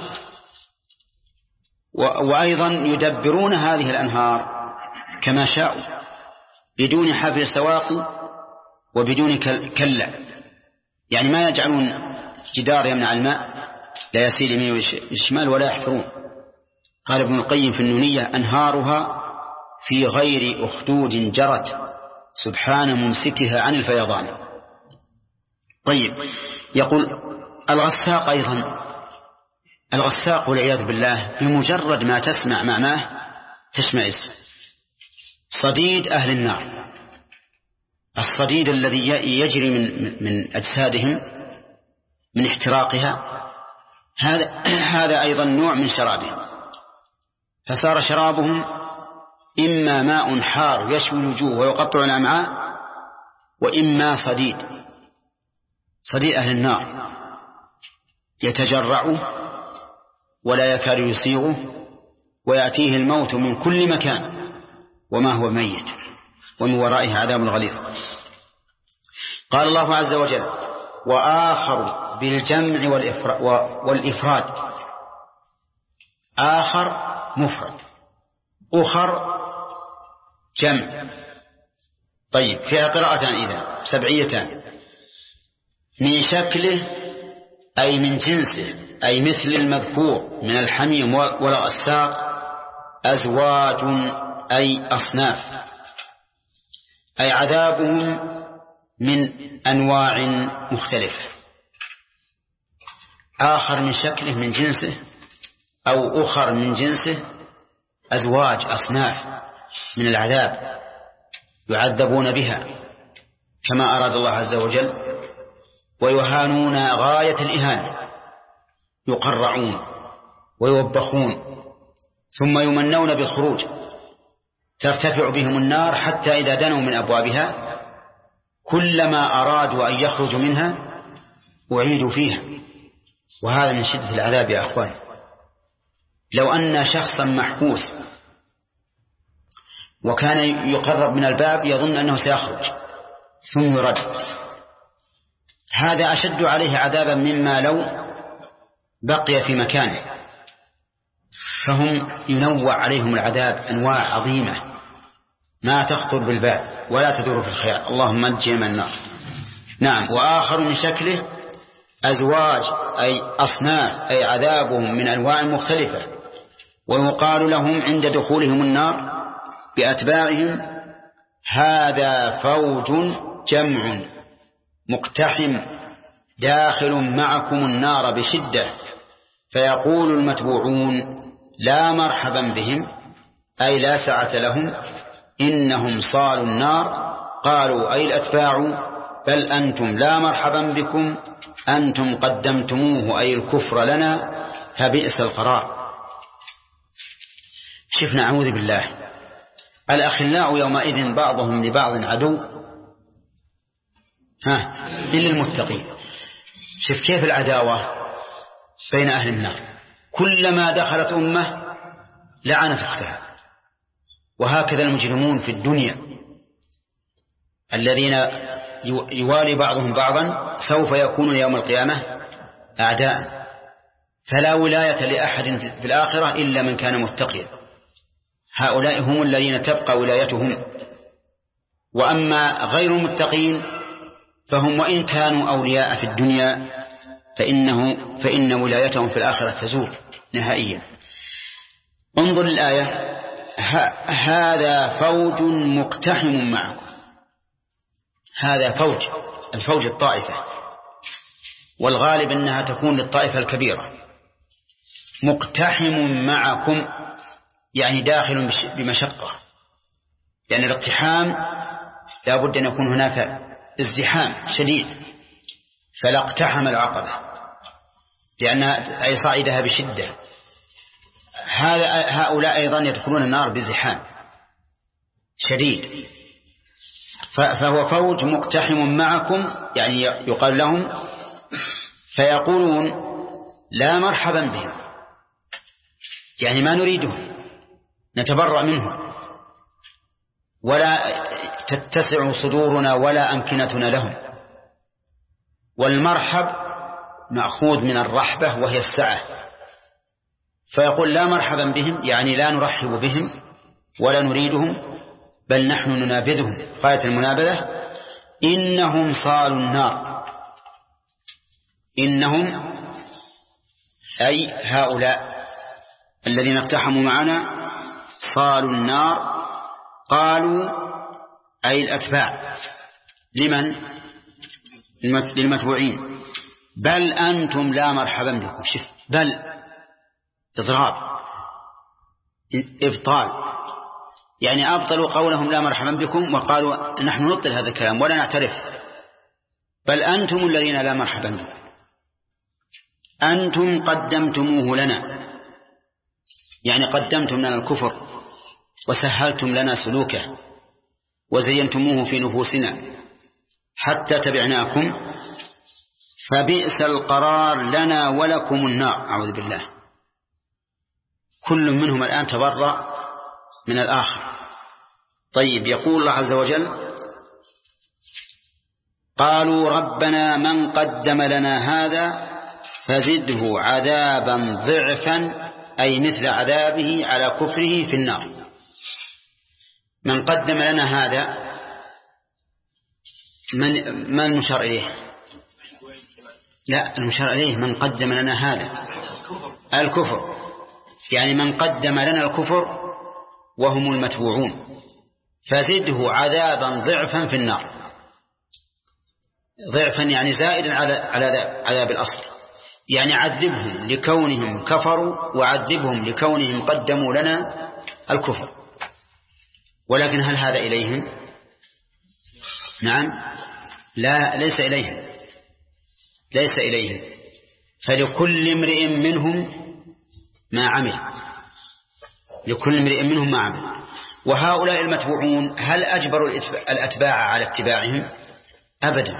وأيضا يدبرون هذه الأنهار كما شاءوا بدون حافل سواقي وبدون كلا، يعني ما يجعلون جدار يمنع الماء لا يسيل يمين والشمال ولا يحفرون. قال ابن القيم في النونية: أنهارها في غير أخدود جرت سبحان ممسكها عن الفيضان. طيب، يقول الغساق أيضا: الغساق والعياذ بالله بمجرد ما تسمع معناه تشمئز. صديد أهل النار، الصديد الذي يجري من أجسادهم من احتراقها، هذا أيضا نوع من شرابهم. فصار شرابهم إما ماء حار يشوي الوجوه ويقطع الأمعاء، وإما صديد أهل النار يتجرعه ولا يكاد يسيغه، ويأتيه الموت من كل مكان وما هو ميت، ومن ورائه عذاب غليظ. قال الله عز وجل: وآخر بالجمع والإفراد. آخر مفرد، أخر جمع. طيب، فيها قراءتان إذا سبعيتان: من شكله أي من جنسه، أي مثل المذكور من الحميم والغساق. أزواج أي أصناف، أي عذابهم من أنواع مختلفة. آخر من شكله من جنسه، أو أخر من جنسه، أزواج أصناف من العذاب يعذبون بها كما أراد الله عز وجل، ويهانون غاية الإهانة، يقرعون ويوبخون، ثم يمنون بالخروج، ترتفع بهم النار حتى إذا دنوا من أبوابها كلما أرادوا أن يخرجوا منها أعيدوا فيها. وهذا من شدة العذاب يا أخوان. لو أن شخصا محبوس وكان يقرب من الباب يظن أنه سيخرج ثم يرد، هذا أشد عليه عذابا مما لو بقي في مكانه. فهم ينوع عليهم العذاب أنواع عظيمة ما تخطر بالبال ولا تدور في الخيال. اللهم نجنا من النار. نعم. وآخر من شكله أزواج أي أصناف، أي عذابهم من أنواع مختلفة. ويقال لهم عند دخولهم النار بأتباعهم: هذا فوج جمع مقتحم داخل معكم النار بشدة. فيقول المتبوعون: لا مرحبا بهم، أي لا سعة لهم، إنهم صالوا النار قالوا أي الأتباع بل أنتم لا مرحبا بكم أنتم قدمتموه أي الكفر لنا فبئس القرار. شفنا أعوذ بالله الأخلاء يومئذ بعضهم لبعض عدو إلا المتقين. شف كيف العداوة بين أهل النار، كلما دخلت أمة لعنت أختها. وهكذا المجرمون في الدنيا الذين يوالي بعضهم بعضا سوف يكون يوم القيامة أعداء، فلا ولاية لأحد في الآخرة إلا من كان متقيا. هؤلاء هم الذين تبقى ولايتهم، وأما غير المتقين فهم وإن كانوا أولياء في الدنيا فإن ولايتهم في الآخرة تزول نهائيا. انظر الآية هذا فوج مقتحم معكم. هذا فوج، الفوج الطائفة، والغالب أنها تكون للطائفة الكبيرة. مقتحم معكم يعني داخل بمشقة، يعني الاقتحام لا بد أن يكون هناك ازدحام شديد، فلا اقتحم العقبة لأنها أي صعدها بشدة. هؤلاء أيضا يدخلون النار بزحام شديد، فهو فوج مقتحم معكم يعني يقال لهم فيقولون لا مرحبا بهم، يعني ما نريدهم، نتبرأ منهم، ولا تتسع صدورنا ولا أمكنتنا لهم. والمرحب مأخوذ من الرحبة وهي السعة، فيقول لا مرحبا بهم يعني لا نرحب بهم ولا نريدهم، بل نحن ننابذهم غاية المنابذة. إنهم صالوا النار، إنهم أي هؤلاء الذين اقتحموا معنا صالوا النار. قالوا أي الأتباع لمن؟ للمتبوعين. بل أنتم لا مرحبا بكم. شف بل إضراب إبطال، يعني أبطلوا قولهم لا مرحبا بكم وقالوا نحن نبطل هذا الكلام ولا نعترف. بل أنتم الذين لا مرحبا بكم، أنتم قدمتموه لنا، يعني قدمتم لنا الكفر وسهلتم لنا سلوكه وزينتموه في نفوسنا حتى تبعناكم، فبئس القرار لنا ولكم النار. أعوذ بالله. كل منهم الآن تبرأ من الآخر. طيب يقول الله عز وجل قالوا ربنا من قدم لنا هذا فزده عذابا ضعفا أي مثل عذابه على كفره في النار. من قدم لنا هذا من المشار إليه؟ لا، المشار إليه من قدم لنا هذا الكفر، يعني من قدم لنا الكفر وهم المتبوعون، فزده عذابا ضعفا في النار. ضعفا يعني زائدا على عذاب الأصل، يعني عذبهم لكونهم كفروا وعذبهم لكونهم قدموا لنا الكفر. ولكن هل هذا إليهم؟ نعم، لا، ليس إليهم، ليس إليهم. فلكل امرئ منهم ما عمل، لكل امرئ منهم ما عمل. وهؤلاء المتبوعون هل أجبروا الأتباع على اتباعهم؟ أبدا،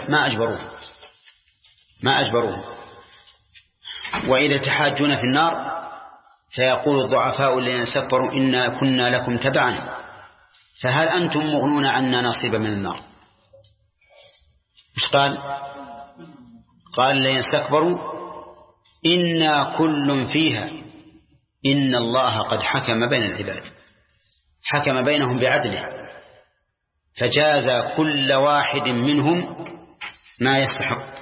ما أجبروهم. وإذا تحاجون في النار فيقول الضعفاء الذين استكبروا إنا كنا لكم تبعا فهل أنتم مغنون عنا نصيبا من النار؟ مش قال الذين استكبروا إنا كل فيها إن الله قد حكم بين العباد، حكم بينهم بعدله فجاز كل واحد منهم ما يستحق.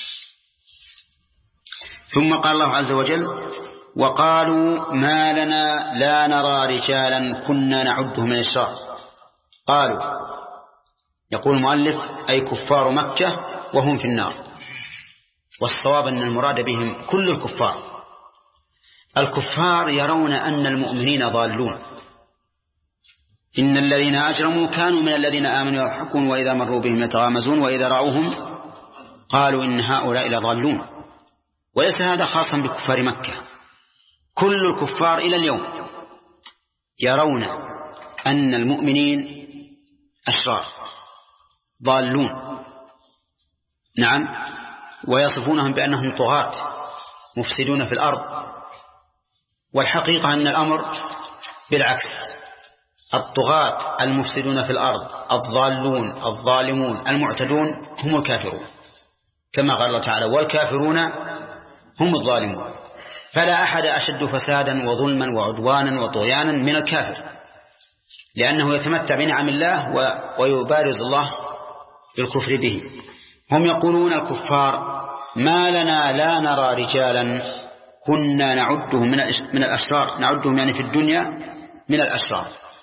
ثم قال الله عز وجل وقالوا ما لنا لا نرى رجالا كنا نعده من الأشرار. قالوا يقول المؤلف أي كفار مكة وهم في النار، والصواب أن المراد بهم كل الكفار. الكفار يرون أن المؤمنين ضالون، إن الذين أجرموا كانوا من الذين آمنوا يضحكون وإذا مروا بهم يتغامزون وإذا رأوهم قالوا إن هؤلاء لضالون. وليس هذا خاصا بكفار مكة، كل الكفار إلى اليوم يرون أن المؤمنين أشرار ضالون، نعم، ويصفونهم بأنهم طغاة مفسدون في الأرض. والحقيقة أن الأمر بالعكس، الطغاة المفسدون في الأرض الضالون الظالمون المعتدون هم الكافرون، كما قال الله تعالى والكافرون هم الظالمون. فلا أحد أشد فسادا وظلما وعدوانا وطغيانا من الكافر، لأنه يتمتع بنعم الله ويبارز الله بالكفر به. هم يقولون الكفار ما لنا لا نرى رجالا كنا نعدهم من الأشرار، نعدهم يعني في الدنيا من الأشرار،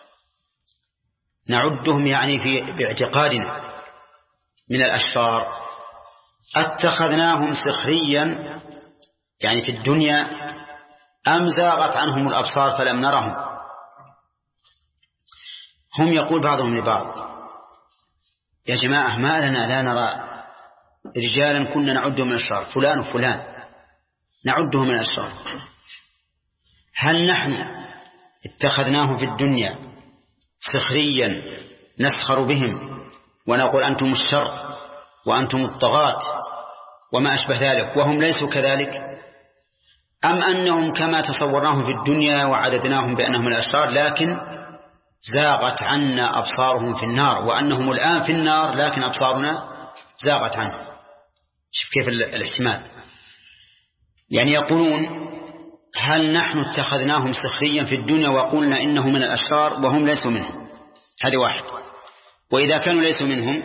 نعدهم يعني باعتقادنا من الأشرار. اتخذناهم سخريا يعني في الدنيا أم زاغت عنهم الأبصار فلم نرهم. هم يقول بعضهم لبعض يا جماعة ما لنا لا نرى رجالا كنا نعدهم من الأشرار، فلان وفلان نعدهم من الأشرار، هل نحن اتخذناهم في الدنيا سخريا نسخر بهم ونقول أنتم الشر وأنتم الطغاة وما أشبه ذلك وهم ليسوا كذلك، أم أنهم كما تصورناهم في الدنيا وعددناهم بأنهم الأشرار لكن زاغت عنا أبصارهم في النار، وأنهم الآن في النار لكن أبصارنا زاغت عنهم. شوف كيف الاحتمال، يعني يقولون هل نحن اتخذناهم سخريا في الدنيا وقلنا إنهم من الأشرار وهم ليسوا منهم، هذا واحد، وإذا كانوا ليسوا منهم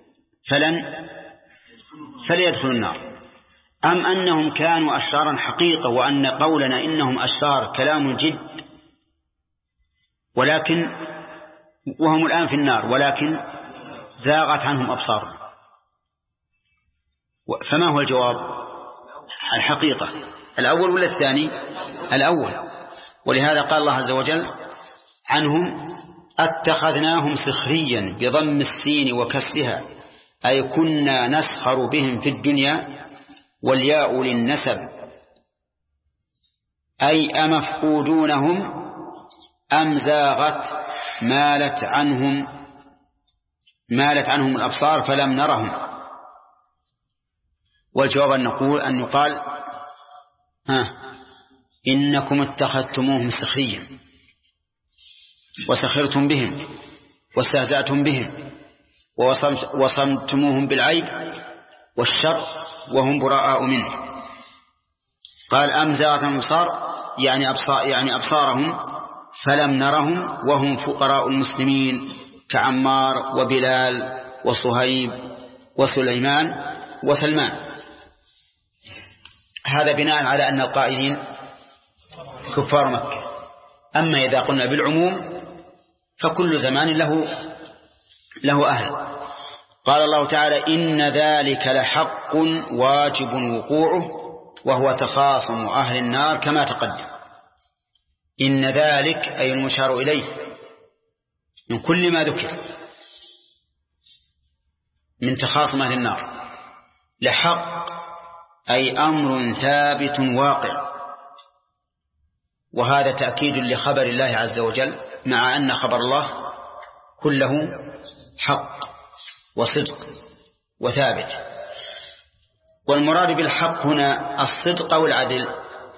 فليدخلوا النار، أم أنهم كانوا أشرارا حقيقة وأن قولنا إنهم أشرار كلام جد ولكن وهم الآن في النار ولكن زاغت عنهم أبصارهم. فما هو الجواب؟ الحقيقة الأول ولا الثاني؟ الأول. ولهذا قال الله عز وجل عنهم اتخذناهم سخريا بضم السين وكسرها أي كنا نسخر بهم في الدنيا، والياء للنسب أي أمفقودونهم أم زاغت مالت عنهم الأبصار فلم نرهم. والجواب أن يقال إنكم اتخذتموهم سخريا وسخرتم بهم واستهزأتم بهم ووصمتموهم بالعيب والشر وهم براء منه. قال أم زاغت الأبصار يعني أبصارهم فلم نرهم وهم فقراء المسلمين كعمار وبلال وصهيب وسليمان وسلمان. هذا بناء على أن القائلين كفار مكة. أما إذا قلنا بالعموم فكل زمان له أهل. قال الله تعالى إن ذلك لحق واجب وقوعه وهو تخاصم أهل النار كما تقدم. إن ذلك أي المشار إليه من كل ما ذكر من تخاصم أهل النار لحق أي أمر ثابت واقع، وهذا تأكيد لخبر الله عز وجل مع أن خبر الله كله حق وصدق وثابت. والمراد بالحق هنا الصدق أو العدل؟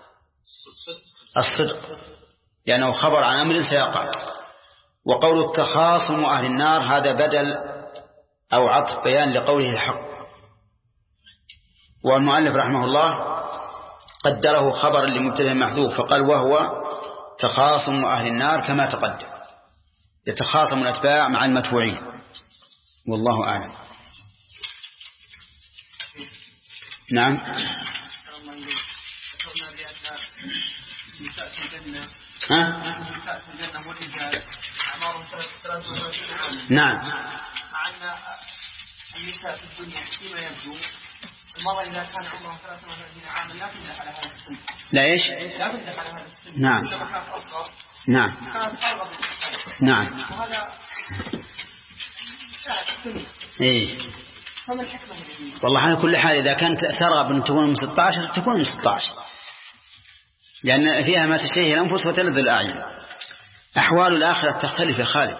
الصدق، لأنه خبر عن أمر سيقع. وقول التخاصم أهل النار هذا بدل أو عطف بيان لقوله الحق. والمؤلف رحمه الله قدره خبرا لمبتدأ محذوف فقال وهو تخاصم أهل النار كما تقدم، يتخاصم الأتباع مع المتبوعين. والله أعلم. نعم. نعم. مع أن النساء في الدنيا فيما يبدو المرأة إذا كان عمرها 33 عاما لا تمدح على هذا السن. لا إيش؟ لا تمدح على هذا السن. نعم. كلما كانت أصغر نعم. كانت أرغب. نعم. وهذا إيه. فما الحكمة؟ والله على كل حال إذا كانت ترغب أن تكون من 16 تكون من 16، لأن فيها ما تشتهي الأنفس وتلذ الأعين. أحوال الآخرة تختلف يا خالد.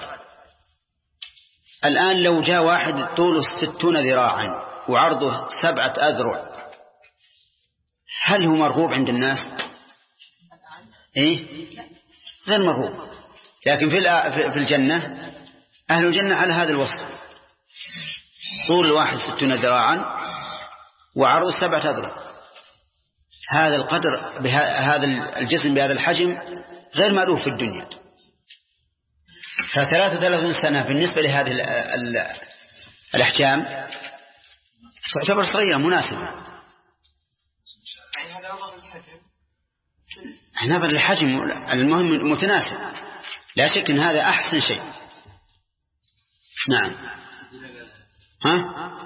الآن لو جاء واحد طوله 60 ذراعا وعرضه 7 أذرع، هل هو مرغوب عند الناس؟ إيه؟ غير مرغوب. لكن في الجنة أهل الجنة على هذا الوصف، طول الواحد 60 ذراعا وعرض 7 أذرع. هذا القدر هذا الجسم بهذا الحجم غير مألوف في الدنيا. ف33 سنة بالنسبة لهذه الأحجام تعتبر صغيرة مناسبة. نظر الحجم المهم متناسب، لا شك أن هذا أحسن شيء. نعم. ها؟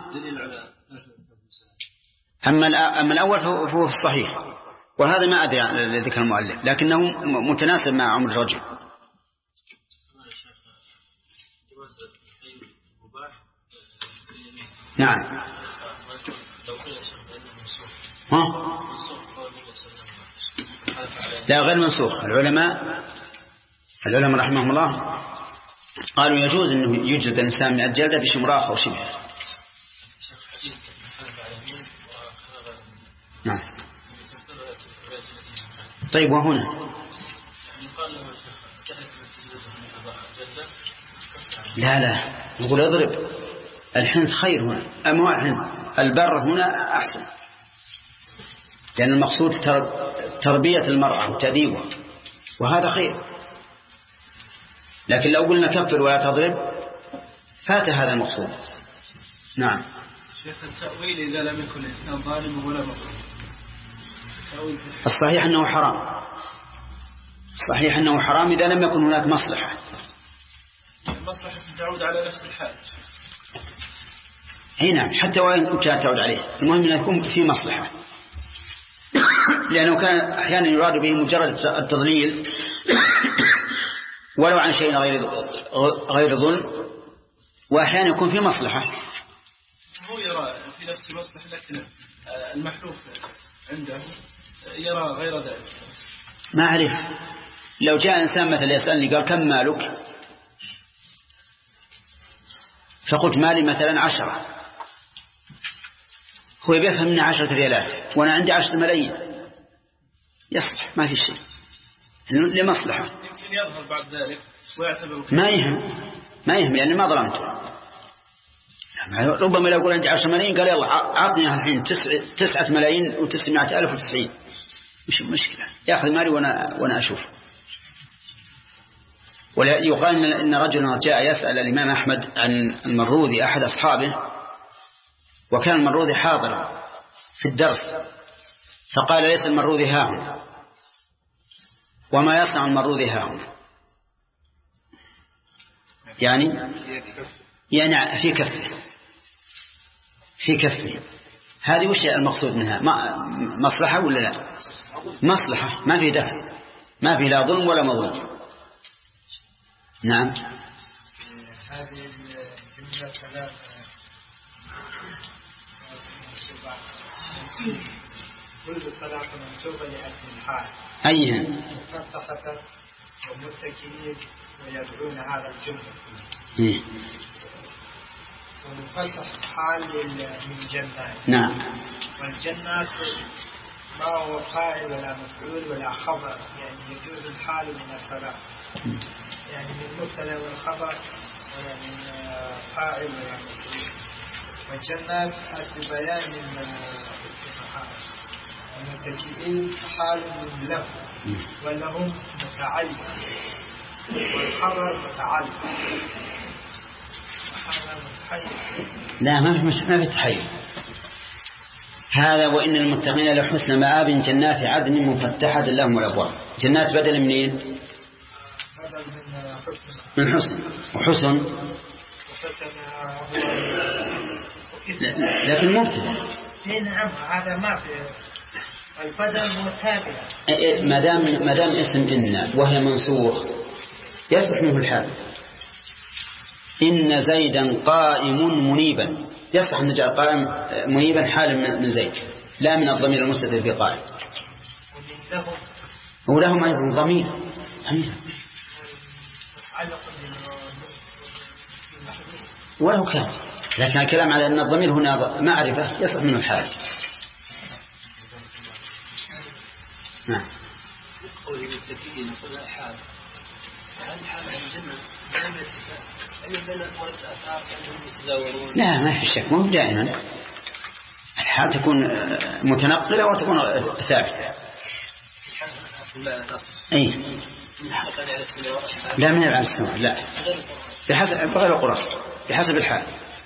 أما الأول فهو في الصحيح، وهذا ما أدري عن ذكر المؤلف، لكنه متناسب مع عمر الرجل. نعم. ها؟ لا غير منسوخ. العلماء رحمهم الله قالوا يجوز أنه يجلد الإنسان من الجلدة بشمراخ أو شبه. نعم. طيب وهنا لا نقول اضرب. الحنث خير هنا، أما الحنث البر هنا أحسن، لأن المقصود تربية المرأة وتأديبها، وهذا خير. لكن لو قلنا كفر ولا تضرب فات هذا المقصود. نعم. شيخ التأويل إذا لم يكن الإنسان ظالم ولا مظلوم، الصحيح أنه حرام. صحيح أنه حرام إذا لم يكن هناك مصلحة. المصلحة تعود على نفس الحال. نعم، حتى وإن كانت تعود عليه، المهم أن يكون في مصلحة، لأنه كان أحيانا يراد به مجرد التضليل ولو عن شيء غير ظلم، وأحيانا يكون في مصلحة. هو يرى في نفس المصلحة، لكن المحلوف عنده يرى غير ذلك. ما أعرف، لو جاء إنسان مثلا يسألني قال كم مالك، فقلت مالي مثلا 10، هو بيفهم من 10 ريالات وأنا عندي 10 ملايين، يصلح ما في شيء لمصلحة. يمكن يظهر بعد ذلك ويعتبر ما يهم لأني ما ظلمته. ربما لو يقول عندي 10 ملايين قال يلا عطني الحين 9,990,090، مش مشكلة، يأخذ مالي وأنا أشوف. ولا يقال إن رجلا جاء يسأل الإمام أحمد عن المروذي أحد أصحابه، وكان المروذي حاضر في الدرس، فقال ليس المروذي هاهنا، وما يصنع المروذي هاهنا، يعني في كفه. هذه وش المقصود منها؟ مصلحة ولا لا؟ مصلحة، ما في دفع، ما في لا ظلم ولا مظلم. نعم. هذه الجملة ثلاثة كل صلاة منسوبة لأجل الحال. أيها؟ مفتحة ومتكئين ويدعون هذا الجملة. ومفتح حال للجنات. نعم. والجنات ما هو فاعل ولا مفعول ولا خبر، يعني يجوز الحال من الصلاة، يعني من المبتدا والخبر ولا من فاعل ولا مفعول. والجنات ببيان الاستفهام. المتكئين حال من له ولهم متعلق، والخبر متعلق، وهذا متحيز. لا ما في تحيز هذا. وإن المتقين لحسن مآب جنات عدن مفتحة لهم الأبواب. جنات بدل منين؟ من حسن. وحسن لكن مبتدأ. نعم، هذا ما في البدل متابع. ما دام اسم إن وهي منسوخ يصح منه الحال. إن زيدا قائم منيبا، يصح أن جاء قائم منيبا حالا من زيد، لا من الضمير المستتر في قائم. ولهم أيضا ضمير ولو كان، لكن الكلام على أن الضمير هنا معرفة يصح منه الحال. نعم. قوله بالتكييد نقول الحال، هل حال الجنة دائما اتفاق؟ أي بين أقوال الآثار أنهم يتزاورون؟ لا، ما في شك، مو دائما. الحال تكون متنقلة وتكون ثابتة. أي لا، من على السماء، لا، بحسب غير القرآن، بحسب الحال.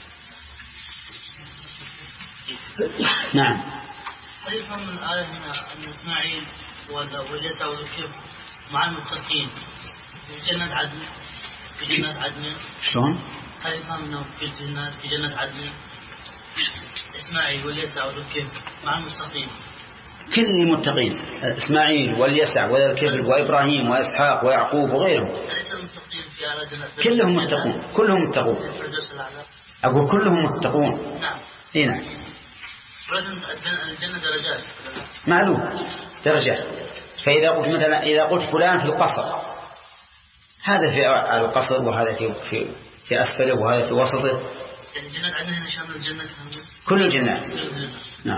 نعم. يفهم من الآية هنا أن إسماعيل واليسع والكبر مع المتقين في جنة عدن، في جنة عدن. شلون؟ هل يفهم أنه في جنة عدن إسماعيل واليسع والكبر مع المتقين؟ كل المتقين، إسماعيل واليسع والكبر وإبراهيم وإسحاق ويعقوب وغيرهم. أليس المتقين في أعلى جنة؟ كلهم متقون، كلهم متقون. أقول كلهم متقون. نعم. هنا الجنة درجات. معلوم درجات. فإذا قلت مثلا، إذا قلت فلان في القصر، هذا في القصر وهذا في أسفله وهذا في وسطه. الجنة عندنا شامل الجنة كل الجنات. نعم.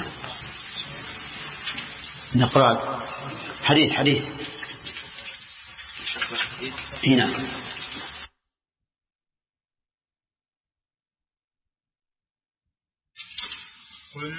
نقرأ حديث هنا. قل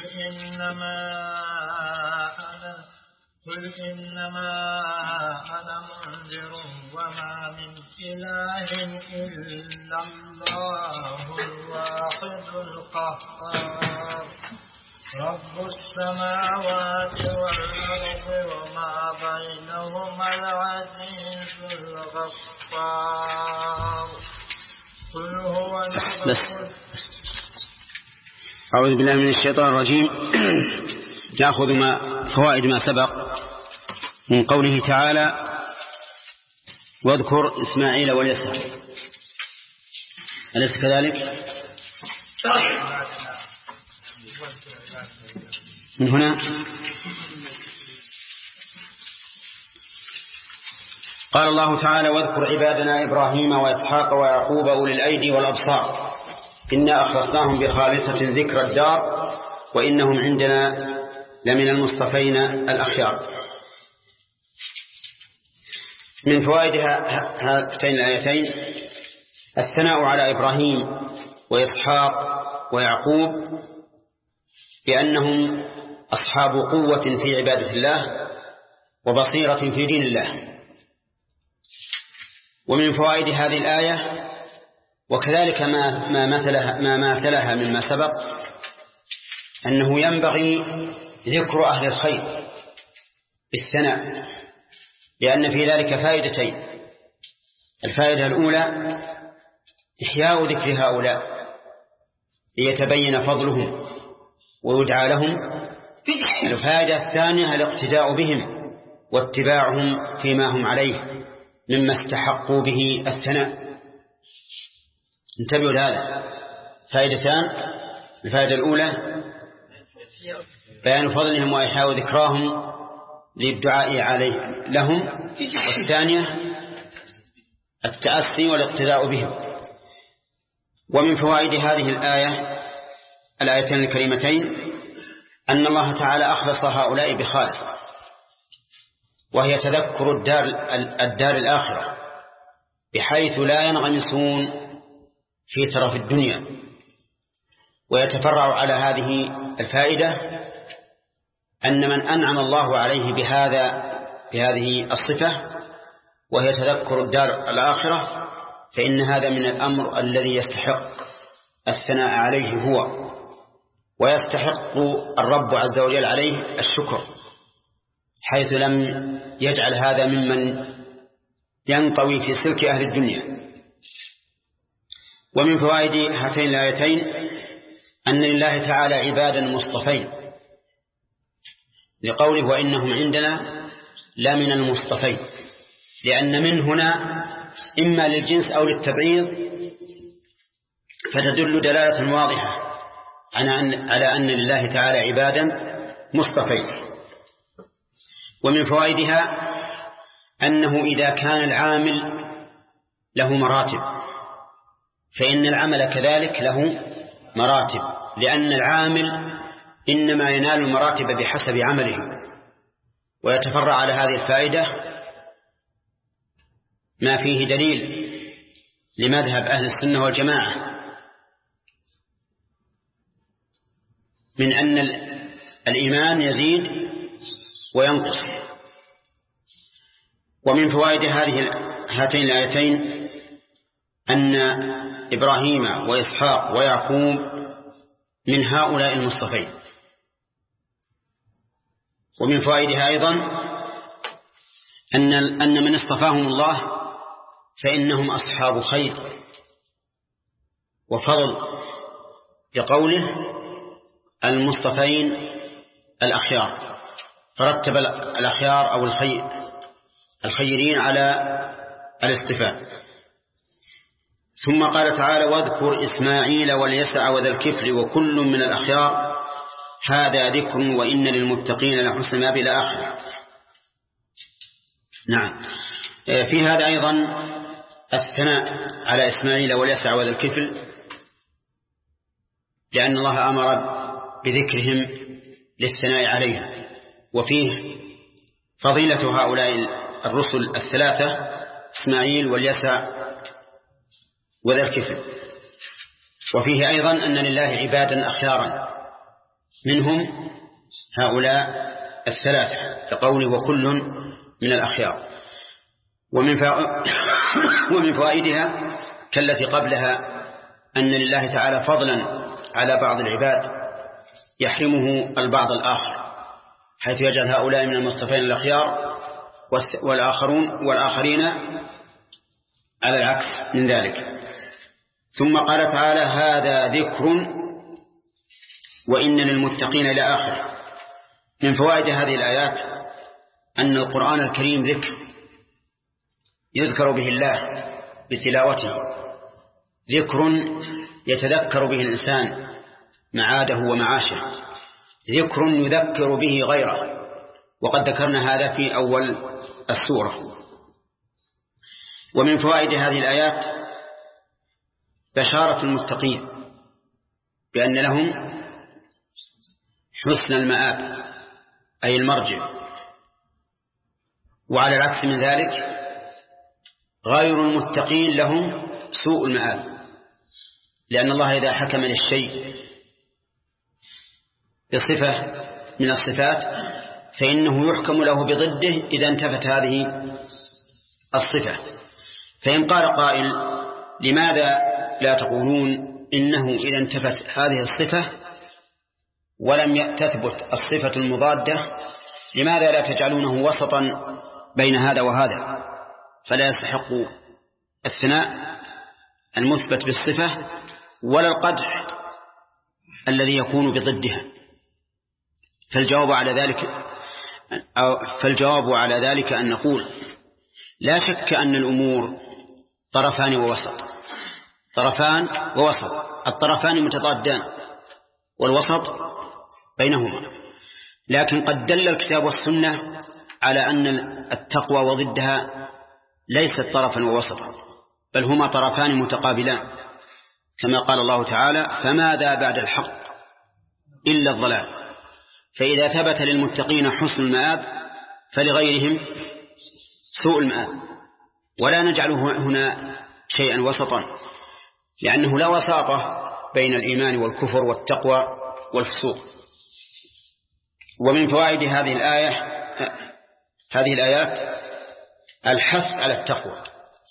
إنما أنا منذر وما من إله إلا الله الواحد القهار رب السماوات والأرض وما بينهما العزيز الغفار. قل هو أعوذ بالله من الشيطان الرجيم. نأخذ فوائد ما سبق من قوله تعالى واذكر إسماعيل واليسع، أليس كذلك؟ من هنا قال الله تعالى واذكر عبادنا إبراهيم وإسحاق ويعقوب أولي الأيدي والأبصار إنا أخلصناهم بخالصة ذكر الدار وإنهم عندنا لمن المصطفين الأخيار. من فوائد هاتين الآيتين الثناء على إبراهيم وإسحاق ويعقوب بأنهم أصحاب قوة في عبادة الله وبصيرة في دين الله. ومن فوائد هذه الآية وكذلك ما مثلها مما سبق أنه ينبغي ذكر أهل الخير بالثناء، لأن في ذلك فائدتين. الفائدة الأولى إحياء ذكر هؤلاء ليتبين فضلهم ويدعى لهم. الفائدة الثانية الاقتداء بهم واتباعهم فيما هم عليه مما استحقوا به الثناء. انتبهوا لهذا فائدتان. الفائدة الأولى بيان فضلهم وإحياء ذكراهم للدعاء عليه لهم، والثانية التأسي والاقتداء بهم. ومن فوائد هذه الآيتين الكريمتين أن الله تعالى أخلص هؤلاء بخالص، وهي تذكر الدار الآخرة بحيث لا ينغمسون في ترف الدنيا. ويتفرع على هذه الفائدة أن من أنعم الله عليه بهذه الصفة وهي تذكر الدار الآخرة فإن هذا من الأمر الذي يستحق الثناء عليه هو، ويستحق الرب عز وجل عليه الشكر، حيث لم يجعل هذا ممن ينطوي في سلك أهل الدنيا. ومن فوائد هاتين الآيتين أن لله تعالى عبادا مصطفين، لقوله وإنهم عندنا لمن المصطفين، لأن من هنا إما للجنس أو للتبعيض، فتدل دلالة واضحة على أن لله تعالى عبادا مصطفين. ومن فوائدها أنه إذا كان العامل له مراتب فإن العمل كذلك له مراتب، لأن العامل إنما ينال المراتب بحسب عمله. ويتفرع على هذه الفائدة ما فيه دليل لمذهب أهل السنة والجماعة من أن الإيمان يزيد وينقص. ومن فوائد هاتين الآيتين أن إبراهيم وإسحاق ويعقوب من هؤلاء المصطفين. ومن فوائدها أيضا أن من اصطفاهم الله فإنهم أصحاب خير وفضل، لقوله المصطفين الأخيار، فرتب الأخيار أو الخيرين على الاصطفاء. ثم قال تعالى واذكر إسماعيل واليسع وذا الكفل وكل من الأخيار هذا ذكر وإن للمتقين لحسن مآب إلى آخره. نعم، في هذا أيضا الثناء على إسماعيل واليسع وذا الكفل، لأن الله أمر بذكرهم للثناء عليهم، وفيه فضيلة هؤلاء الرسل الثلاثة إسماعيل واليسع وذا الكفل. وفيه أيضا أن لله عبادا أخيارا منهم هؤلاء الثلاثة، كقوله وكل من الأخيار. ومن فوائدها كالتي قبلها أن لله تعالى فضلا على بعض العباد يحرمه البعض الآخر، حيث يجعل هؤلاء من المصطفين الأخيار والآخرين على العكس من ذلك. ثم قال تعالى هذا ذكر وإن للمتقين إلى آخره. من فوائد هذه الآيات أن القرآن الكريم يذكر به الله بتلاوته، ذكر يتذكر به الإنسان معاده ومعاشه، ذكر يذكر به غيره، وقد ذكرنا هذا في أول السورة. ومن فوائد هذه الآيات بشارة المتقين بأن لهم حسن المآب أي المرجع، وعلى العكس من ذلك غير المتقين لهم سوء المآب، لأن الله إذا حكم للشيء بصفة من الصفات فإنه يحكم له بضده إذا انتفت هذه الصفة. فإن قال قائل لماذا لا تقولون إنه إذا انتفت هذه الصفة ولم تثبت الصفة المضادة لماذا لا تجعلونه وسطا بين هذا وهذا، فلا يستحق الثناء المثبت بالصفة ولا القدح الذي يكون بضدها. فالجواب على ذلك أن نقول لا شك أن الأمور طرفان ووسط، الطرفان متضادان والوسط بينهما، لكن قد دل الكتاب والسنة على أن التقوى وضدها ليست طرفا ووسطا، بل هما طرفان متقابلان، كما قال الله تعالى فماذا بعد الحق إلا الضلال. فإذا ثبت للمتقين حسن المآب فلغيرهم سوء المآب، ولا نجعله هنا شيئا وسطا، لأنه لا وساطة بين الإيمان والكفر والتقوى والفسوق. ومن فوائد هذه الآيات الحث على التقوى،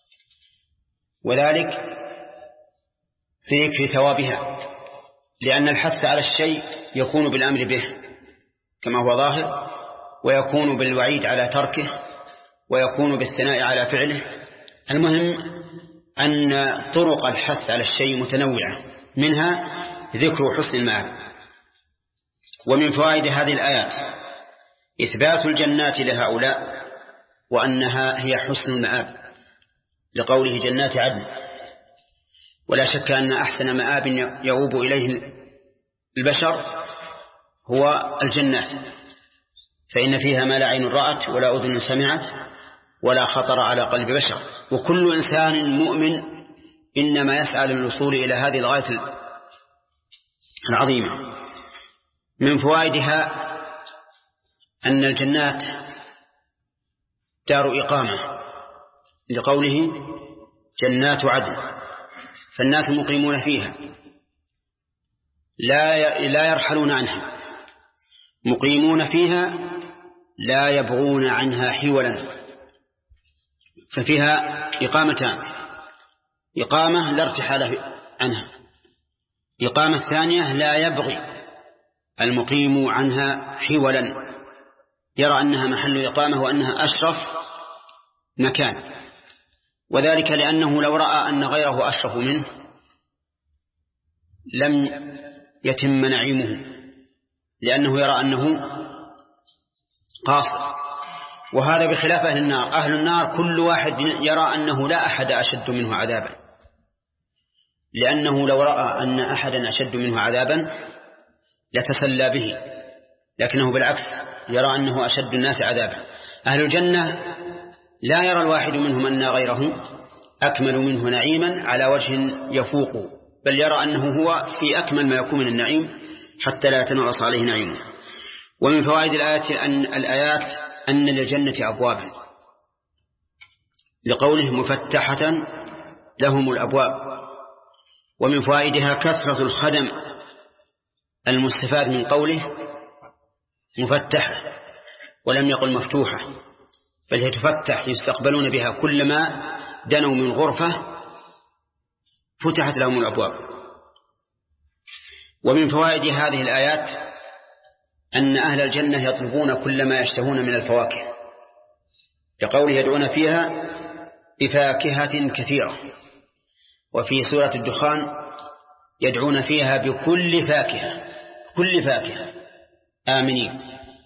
وذلك في ذكر ثوابها، لأن الحث على الشيء يكون بالأمر به كما هو ظاهر، ويكون بالوعيد على تركه، ويكون بالثناء على فعله. المهم أن طرق الحث على الشيء متنوعة، منها ذكر حسن المآب. ومن فوائد هذه الآيات إثبات الجنات لهؤلاء وأنها هي حسن المآب، لقوله جنات عدن. ولا شك أن أحسن مآب يؤوب إليه البشر هو الجنات، فإن فيها ما لا عين رأت ولا أذن سمعت ولا خطر على قلب بشر. وكل إنسان مؤمن إنما يسعى للوصول إلى هذه الغاية العظيمة. من فوائدها أن الجنات دار إقامة لقوله جنات عدن، فالناس مقيمون فيها لا يرحلون عنها، مقيمون فيها لا يبغون عنها حولا. ففيها إقامتان: إقامة لا ارتحال عنها، إقامة ثانية لا يبغي المقيم عنها حولا، يرى أنها محل إقامة وأنها أشرف مكان. وذلك لأنه لو رأى أن غيره أشرف منه لم يتم نعيمه، لأنه يرى أنه قاصر. وهذا بخلاف أهل النار. أهل النار كل واحد يرى أنه لا أحد أشد منه عذابا، لأنه لو رأى أن أحدا أشد منه عذابا لتسلى به، لكنه بالعكس يرى أنه أشد الناس عذابا. أهل الجنة لا يرى الواحد منهم أن غيره أكمل منه نعيما على وجه يفوق، بل يرى أنه هو في أكمل ما يكون من النعيم حتى لا يتنغص عليه نعيمه. ومن فوائد الآيات أن للجنة أبوابا لقوله مفتحة لهم الأبواب. ومن فوائدها كثرة الخدم المستفاد من قوله مفتحة ولم يقل مفتوحة، بل هي تفتح، يستقبلون بها كلما دنوا من غرفة فتحت لهم الأبواب. ومن فوائد هذه الآيات أن أهل الجنة يطلبون كل ما يشتهون من الفواكه، لقوله يدعون فيها بفاكهة كثيرة. وفي سورة الدخان يدعون فيها بكل فاكهة آمنين.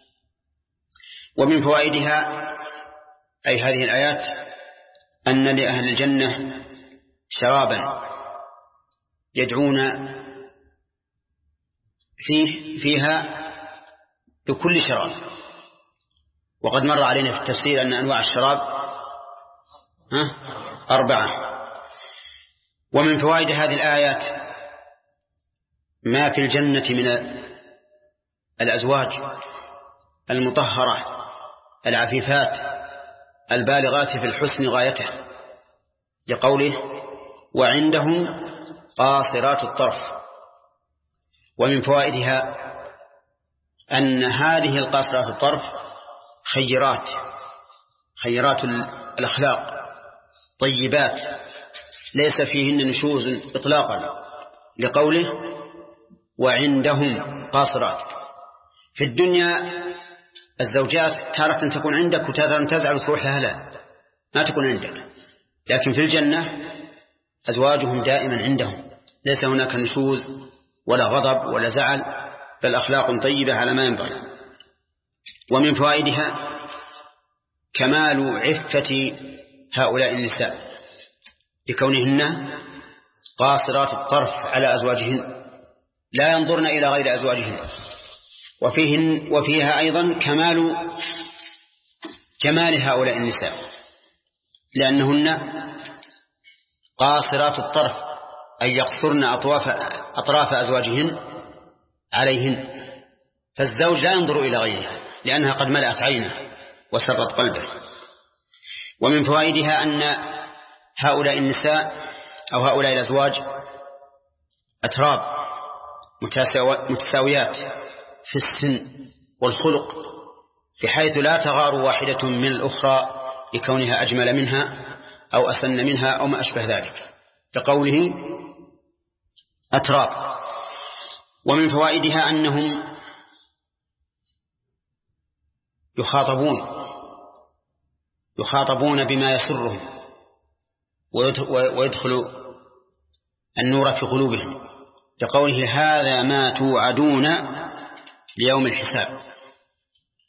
ومن فوائدها أي هذه الآيات أن لأهل الجنة شرابا يدعون فيها بكل شراب. وقد مر علينا في التفسير أن أنواع الشراب 4. ومن فوائد هذه الآيات ما في الجنة من الأزواج المطهرة العفيفات البالغات في الحسن غايته، لقوله وعندهم قاصرات الطرف. ومن فوائدها أن هذه القاصرات الطرف خيرات الأخلاق طيبات ليس فيهن نشوز إطلاقا، لقوله وعندهم قاصرات. في الدنيا الزوجات تارة تكون عندك وتارة تزعل وتروح لها، لا ما تكون عندك، لكن في الجنة أزواجهم دائما عندهم، ليس هناك نشوز ولا غضب ولا زعل، بل أخلاق طيبة على ما ينبغي. ومن فوائدها كمال عفة هؤلاء النساء لكونهن قاصرات الطرف على أزواجهن لا ينظرن إلى غير أزواجهن. وفيها أيضا كمال هؤلاء النساء لأنهن قاصرات الطرف، أي يقصرن أطراف أزواجهن عليهن، فالزوج لا ينظر إلى غيرها لأنها قد ملأت عينه وسرت قلبه. ومن فوائدها أن هؤلاء النساء أو هؤلاء الأزواج أتراب متساويات في السن والخلق، بحيث لا تغار واحدة من الأخرى لكونها أجمل منها أو أسن منها أو ما أشبه ذلك، كقوله أتراب. ومن فوائدها أنهم يخاطبون بما يسرهم ويدخل النور في قلوبهم، كقوله هذا ما توعدون ليوم الحساب،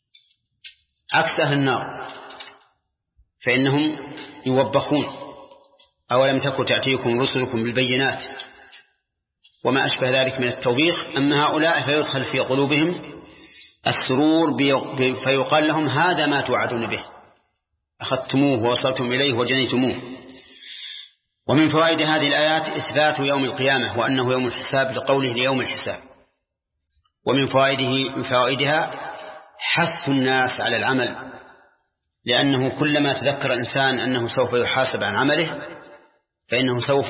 عكس أهل النار فإنهم يوبخون أولم تكن تأتيكم رسلكم بالبينات وما أشبه ذلك من التوبيخ. أما هؤلاء فيدخل في قلوبهم السرور فيقال لهم هذا ما توعدون به، أخذتموه ووصلتم إليه وجنيتموه. ومن فوائد هذه الآيات إثبات يوم القيامة وأنه يوم الحساب لقوله ليوم الحساب. ومن فوائدها حث الناس على العمل، لأنه كلما تذكر الإنسان أنه سوف يحاسب عن عمله فإنه سوف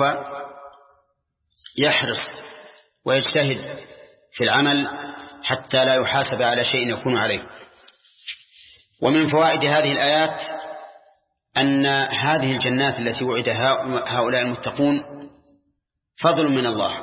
يحرص ويجتهد في العمل حتى لا يحاسب على شيء يكون عليه. ومن فوائد هذه الآيات أن هذه الجنات التي وعد هؤلاء المتقون فضل من الله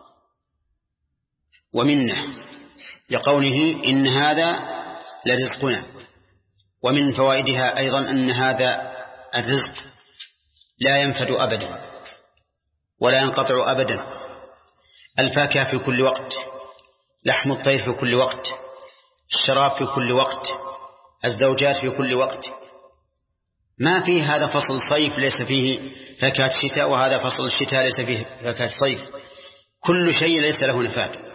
ومنه، لقوله إن هذا لرزقنا. ومن فوائدها أيضا أن هذا الرزق لا ينفد أبدا ولا ينقطع أبدا، الفاكهة في كل وقت، لحم الطير في كل وقت، الشراب في كل وقت، الزوجات في كل وقت. ما في هذا فصل الصيف ليس فيه فاكهة الشتاء، وهذا فصل الشتاء ليس فيه فاكهة الصيف، كل شيء ليس له نفاد.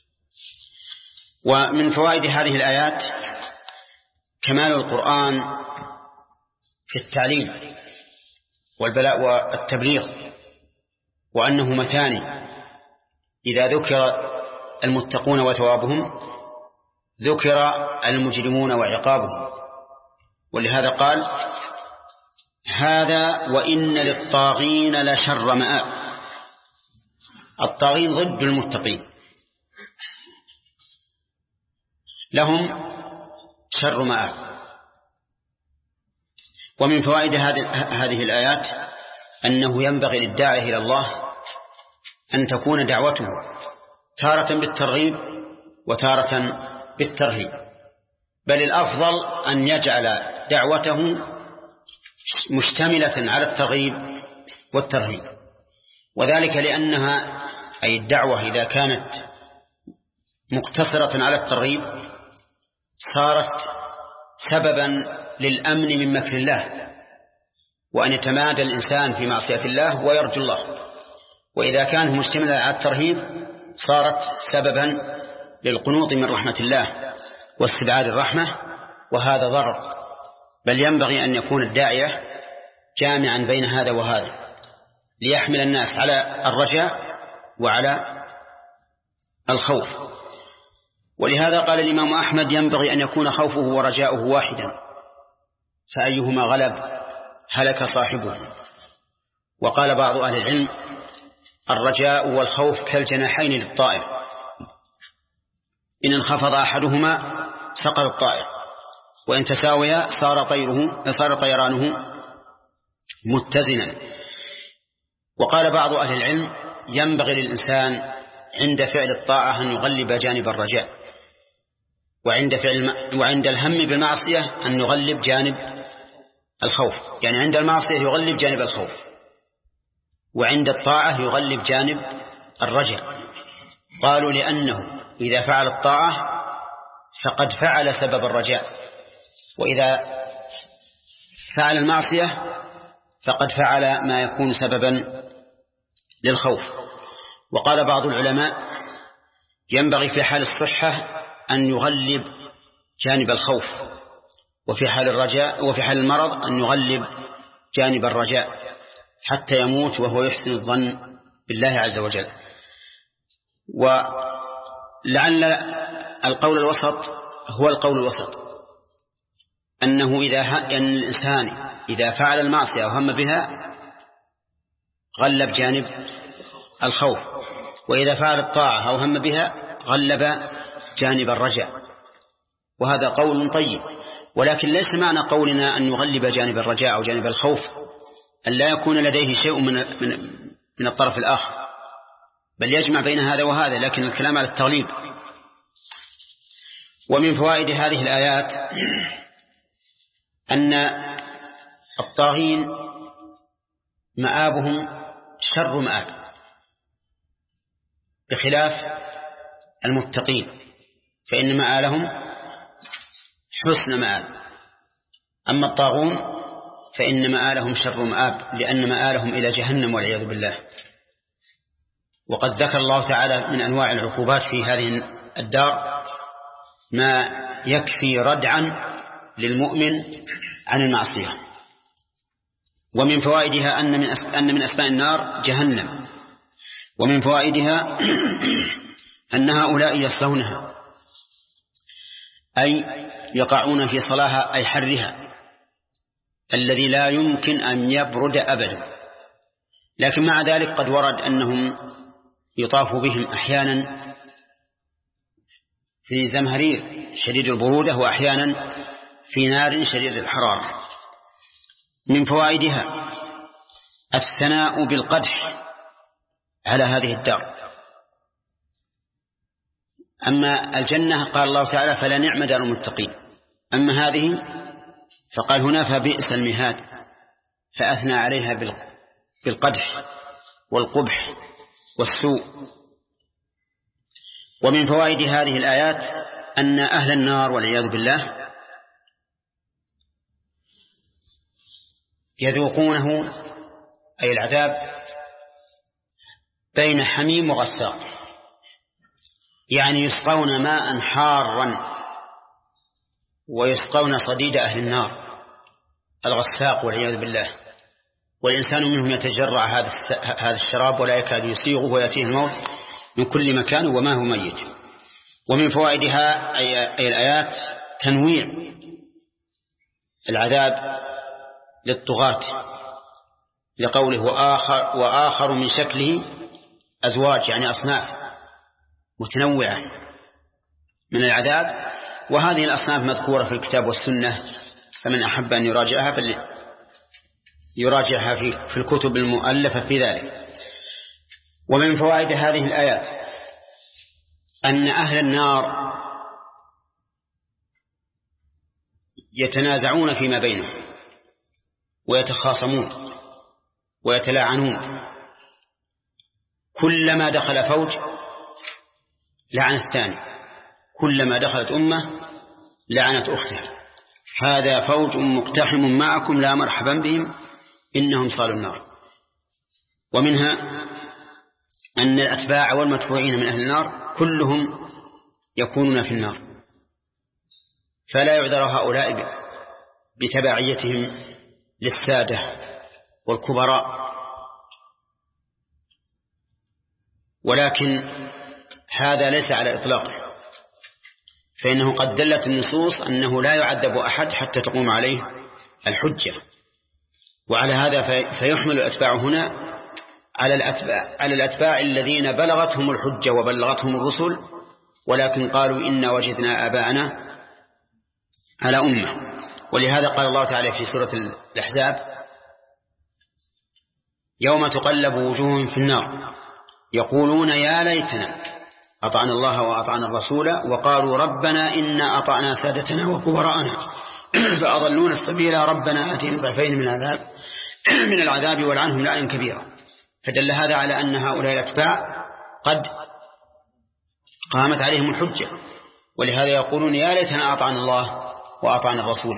ومن فوائد هذه الآيات كمال القرآن في التعليم والبلاء والتبليغ، وأنه مثاني، إذا ذكر المتقون وثوابهم ذكر المجرمون وعقابهم. ولهذا قال هذا وإن للطاغين لشر مآب. الطاغين ضد المتقين، لهم شر مآب. ومن فوائد هذه الآيات أنه ينبغي للداعي إلى الله أن تكون دعوته تارة بالترغيب وتارة بالترهيب، بل الأفضل أن يجعل دعوته مشتملة على الترغيب والترهيب. وذلك لأنها أي الدعوة إذا كانت مقتصرة على الترغيب صارت سببا للأمن من مكر الله، وأن يتمادى الإنسان في معصية الله ويرجو الله. وإذا كان مشتملا على الترهيب صارت سببا للقنوط من رحمة الله واستبعاد الرحمة، وهذا ضرر. بل ينبغي أن يكون الداعية جامعا بين هذا وهذا ليحمل الناس على الرجاء وعلى الخوف. ولهذا قال الإمام أحمد ينبغي أن يكون خوفه ورجاؤه واحدا، فأيهما غلب هلك صاحبه. وقال بعض أهل العلم الرجاء والخوف كالجناحين للطائر، إن انخفض أحدهما سقط الطائر، وإن تساويا صار طيرانه متزنا. وقال بعض أهل العلم ينبغي للإنسان عند فعل الطاعة أن يغلب جانب الرجاء، وعند الهم بالمعصية أن يغلب جانب الخوف، يعني عند المعصية يغلب جانب الخوف، وعند الطاعة يغلب جانب الرجاء. قالوا لأنه إذا فعل الطاعة فقد فعل سبب الرجاء، وإذا فعل المعصية فقد فعل ما يكون سببا للخوف. وقال بعض العلماء ينبغي في حال الصحة أن يغلب جانب الخوف، وفي حال المرض أن يغلب جانب الرجاء حتى يموت وهو يحسن الظن بالله عز وجل. ولعل القول الوسط هو القول الوسط، أن الإنسان إذا فعل المعصية وهم بها غلب جانب الخوف، وإذا فعل الطاعة أو هم بها غلب جانب الرجاء. وهذا قول طيب، ولكن ليس معنى قولنا أن يغلب جانب الرجاء أو جانب الخوف أن لا يكون لديه شيء من الطرف الآخر، بل يجمع بين هذا وهذا، لكن الكلام على التغليب. ومن فوائد هذه الآيات أن الطاغين مآبهم شر مآب بخلاف المتقين، فإن مآلهم حسن مآب. أما الطاغون فإن مآلهم شر مآب، لأن مآلهم إلى جهنم والعياذ بالله. وقد ذكر الله تعالى من أنواع العقوبات في هذه الدار ما يكفي ردعا للمؤمن عن المعصية. ومن فوائدها أن من أسماء النار جهنم، ومن فوائدها أن هؤلاء يصلونها أي يقعون في صلاها أي حرها الذي لا يمكن أن يبرد أبدا. لكن مع ذلك قد ورد أنهم يطاف بهم أحيانا في زمهرير شديد البرودة وأحيانا في نار شديد الحرارة. من فوائدها الثناء بالقدح على هذه الدار. أما الجنة قال الله تعالى فلا نعم دار المتقين، أما هذه فقال هنا فبئس المهاد، فأثنى عليها بالقدح والقبح والسوء. ومن فوائد هذه الآيات أن أهل النار والعياذ بالله يذوقونه أي العذاب بين حميم وغساق، يعني يسقون ماء حارا ويسقون صديد أهل النار الغساق والعياذ بالله، والإنسان منهم يتجرع هذا الشراب ولا يكاد يسيغه ويأتيه الموت من كل مكان وما هو ميت. ومن فوائدها أي الآيات تنويع العذاب للطغاة، لقوله وآخر من شكله أزواج، يعني أصناف متنوعة من العذاب، وهذه الأصناف مذكورة في الكتاب والسنة، فمن أحب أن يراجعها يراجعها في الكتب المؤلفة في ذلك. ومن فوائد هذه الآيات أن أهل النار يتنازعون فيما بينهم ويتخاصمون ويتلاعنون، كلما دخل فوج لعن الثاني، كلما دخلت أمة لعنت أختها، هذا فوج مقتحم معكم لا مرحبا بهم إنهم صالوا النار. ومنها أن الأتباع والمتبوعين من أهل النار كلهم يكونون في النار، فلا يعذر هؤلاء بتبعيتهم للسادة والكبراء، ولكن هذا ليس على إطلاقه، فإنه قد دلت النصوص أنه لا يعذب أحد حتى تقوم عليه الحجة. وعلى هذا فيحمل الأتباع هنا على الأتباع الذين بلغتهم الحجة وبلغتهم الرسل ولكن قالوا إنا وجدنا آباءنا على أمة. ولهذا قال الله تعالى في سورة الأحزاب يوم تقلب وجوههم في النار يقولون يا ليتنا أطعنا الله وأطعنا الرسول وقالوا ربنا إنا أطعنا سادتنا وكبراءنا فأضلون السبيل ربنا آتهم ضعفين من العذاب والعنهم لعنا كبيرا. فدل هذا على أن هؤلاء الأتباع قد قامت عليهم الحجة، ولهذا يقولون يا ليتنا أطعنا الله وأطعنا الرسول.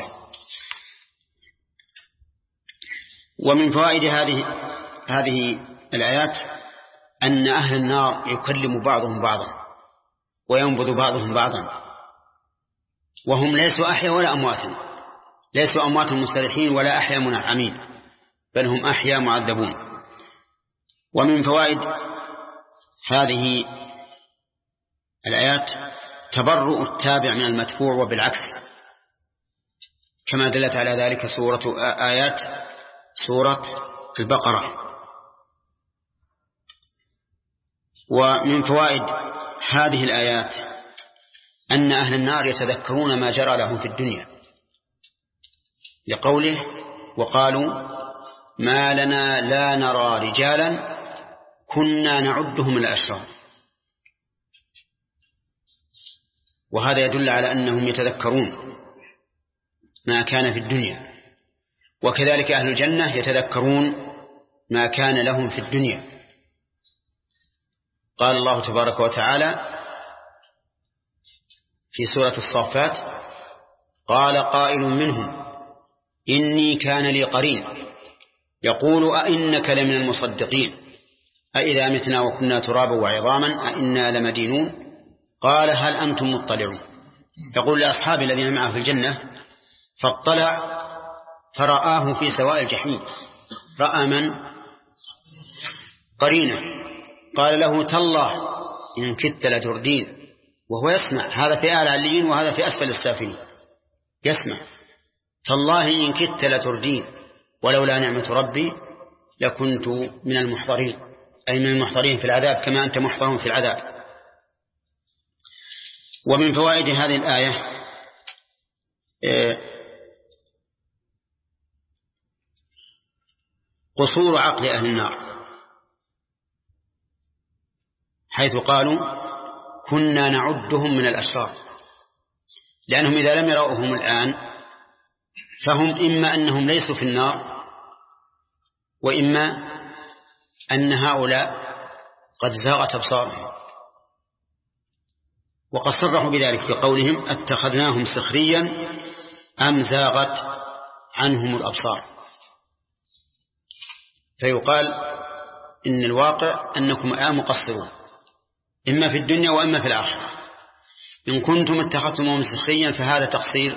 ومن فوائد هذه الآيات أن أهل النار يكلم بعضهم بعضا وينبذ بعضهم بعضا، وهم ليسوا أحياء ولا أمواتا، ليسوا أمواتا مستريحين ولا أحياء منعمين، بل هم أحياء معذبون. ومن فوائد هذه الآيات تبرؤ التابع من المتبوع وبالعكس، كما دلت على ذلك آيات سورة البقرة. ومن فوائد هذه الآيات أن أهل النار يتذكرون ما جرى لهم في الدنيا، لقوله وقالوا ما لنا لا نرى رجالا كنا نعدهم الأشرار. وهذا يدل على أنهم يتذكرون ما كان في الدنيا، وكذلك أهل الجنة يتذكرون ما كان لهم في الدنيا. قال الله تبارك وتعالى في سورة الصافات قال قائل منهم إني كان لي قرين يقول أئنك لمن المصدقين أئذا متنا وكنا ترابا وعظاما أئنا لمدينون قال هل أنتم مطلعون. يقول لأصحاب الذين معه في الجنة فاطلع فرآه في سواء الجحيم. رأى من؟ قرينه. قال له تالله إن كدت لتردين، وهو يسمع، هذا في أعلى عليين وهذا في أسفل السافلين، يسمع. تالله إن كدت لتردين ولولا نعمة ربي لكنت من المحضرين، أي من المحضرين في العذاب كما أنت محضر في العذاب. ومن فوائد هذه الآية قصور عقل أهل النار، حيث قالوا كنا نعدهم من الأشرار، لأنهم إذا لم يرؤهم الآن فهم إما أنهم ليسوا في النار، وإما أن هؤلاء قد زاغت أبصارهم. وقد صرحوا بذلك بقولهم اتخذناهم سخريا أم زاغت عنهم الأبصار. فيقال إن الواقع أنكم مقصرون إما في الدنيا وإما في الآخرة. إن كنتم اتخذتموهم سخريا فهذا تقصير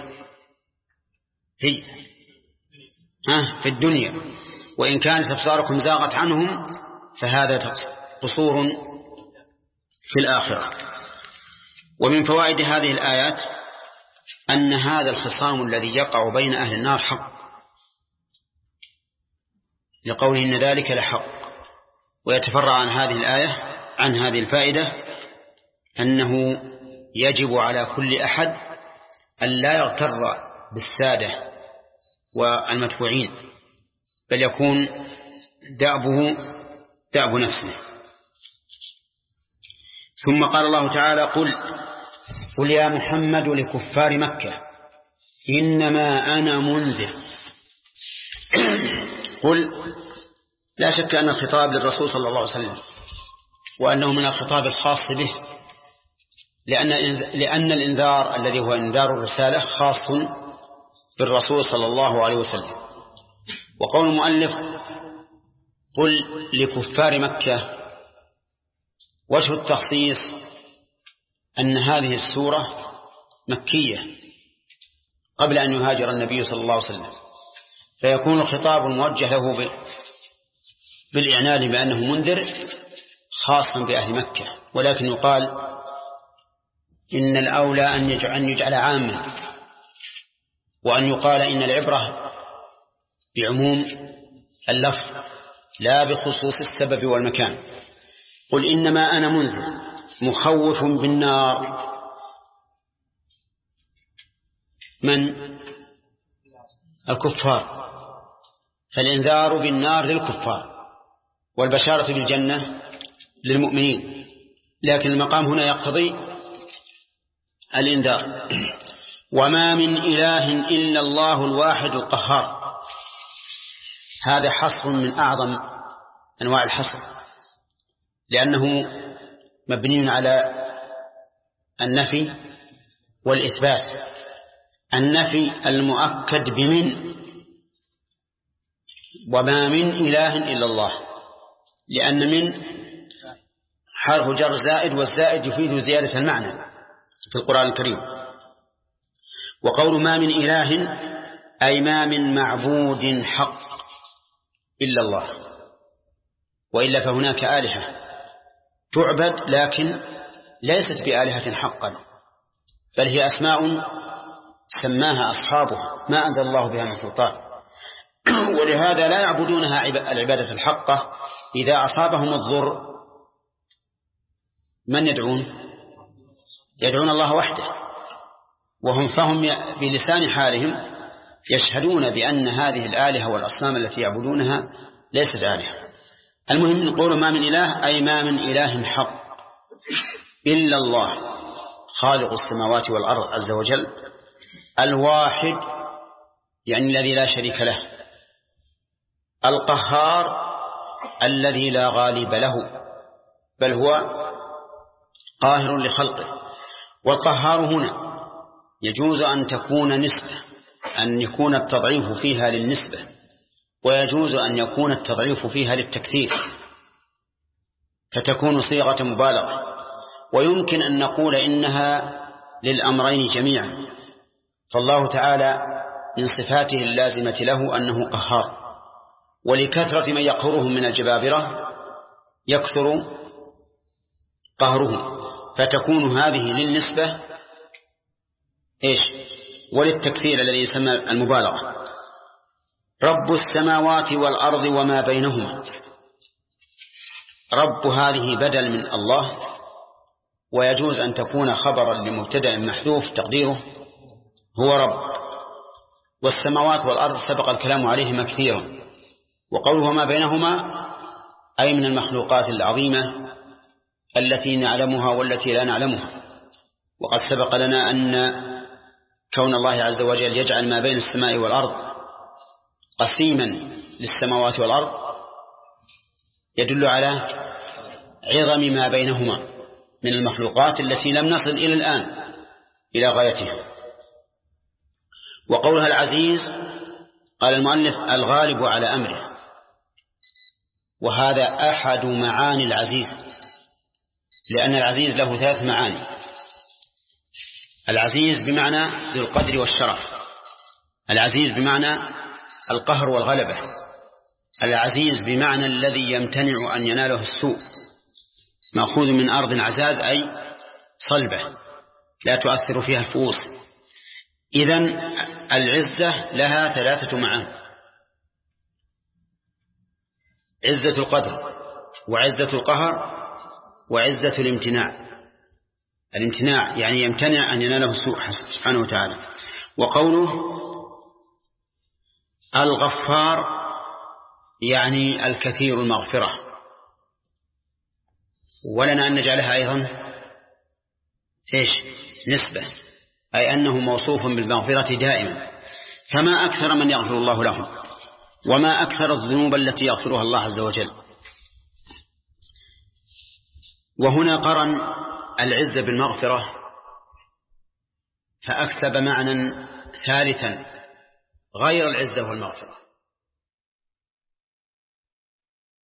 في الدنيا، وإن كانت أبصاركم زاغت عنهم فهذا قصور في الآخرة. ومن فوائد هذه الآيات أن هذا الخصام الذي يقع بين أهل النار حق، لقوله إن ذلك لحق. ويتفرع عن هذه الآية عن هذه الفائدة أنه يجب على كل أحد أن لا يغتر بالسادة والمتبوعين، بل يكون دأبه دأب نفسه. ثم قال الله تعالى قل يا محمد لكفار مكة إنما أنا منذر. قل لا شك أن الخطاب للرسول صلى الله عليه وسلم، وأنه من الخطاب الخاص به، لأن الإنذار الذي هو إنذار الرسالة خاص بالرسول صلى الله عليه وسلم. وقول المؤلف قل لكفار مكة، وجه التخصيص أن هذه السورة مكية قبل أن يهاجر النبي صلى الله عليه وسلم، فيكون الخطاب الموجه له بالإعلان بأنه منذر خاصا بأهل مكة. ولكن يقال إن الأولى أن يجعل عاما، وأن يقال إن العبرة بعموم اللفظ لا بخصوص السبب والمكان. قل إنما أنا منذر مخوف بالنار. من؟ الكفار، فالإنذار بالنار للكفار والبشارة بالجنة للمؤمنين، لكن المقام هنا يقتضي الإنذار. وما من إله إلا الله الواحد القهار. هذا حصر من أعظم أنواع الحصر، لأنه مبني على النفي والإثبات. النفي المؤكد بمن، وما من إله إلا الله، لأن من حرف جر زائد، والزائد يفيد زيادة المعنى في القرآن الكريم. وقول ما من إله أي ما من معبود حق إلا الله، وإلا فهناك آلهة تعبد لكن ليست بآلهة حقا، بل هي أسماء سماها أصحابها ما أنزل الله بها من سلطان، ولهذا لا يعبدونها العبادة الحقة. إذا أصابهم الضر من يدعون؟ يدعون الله وحده، فهم بلسان حالهم يشهدون بأن هذه الآلهة والأصنام التي يعبدونها ليست آلهة. المهم نقول ما من إله أي ما من إله حق إلا الله خالق السماوات والأرض عز وجل، الواحد يعني الذي لا شريك له، القهار الذي لا غالب له بل هو قاهر لخلقه. والقهار هنا يجوز أن تكون نسبة أن يكون التضعيف فيها للنسبة، ويجوز أن يكون التضعيف فيها للتكثير، فتكون صيغة مبالغة. ويمكن أن نقول إنها للأمرين جميعا، فالله تعالى من صفاته اللازمة له أنه قهار، ولكثرة من يقهرهم من الجبابرة يكثر قهرهم، فتكون هذه للنسبة وللتكثير الذي يسمى المبالغة. رب السماوات والأرض وما بينهما، رب هذه بدل من الله، ويجوز أن تكون خبرا لمبتدأ محذوف تقديره هو رب. والسماوات والأرض سبق الكلام عليهما كثيرا، وقوله ما بينهما أي من المخلوقات العظيمة التي نعلمها والتي لا نعلمها. وقد سبق لنا أن كون الله عز وجل يجعل ما بين السماء والأرض قسيما للسماوات والأرض يدل على عظم ما بينهما من المخلوقات التي لم نصل إلى الآن إلى غايتها. وقولها العزيز قال المؤلف الغالب على أمره، وهذا أحد معاني العزيز، لأن العزيز له 3 معاني. العزيز بمعنى ذو القدر والشرف، العزيز بمعنى القهر والغلبة، العزيز بمعنى الذي يمتنع أن يناله السوء، مأخوذ من أرض عزاز أي صلبة لا تؤثر فيها الفؤوس. إذن العزة لها 3 معاني: عزة القدر، وعزة القهر، وعزة الامتناع. الامتناع يعني يمتنع أن يناله السوء سبحانه وتعالى. وقوله الغفار يعني الكثير المغفرة، ولنا أن نجعلها أيضا نسبة، أي أنه موصوف بالمغفرة دائما. فما أكثر من يغفر الله لهم، وما أكثر الذنوب التي يغفرها الله عز وجل. وهنا قرن العزة بالمغفرة فأكسب معنى ثالثا غير العزة والمغفرة،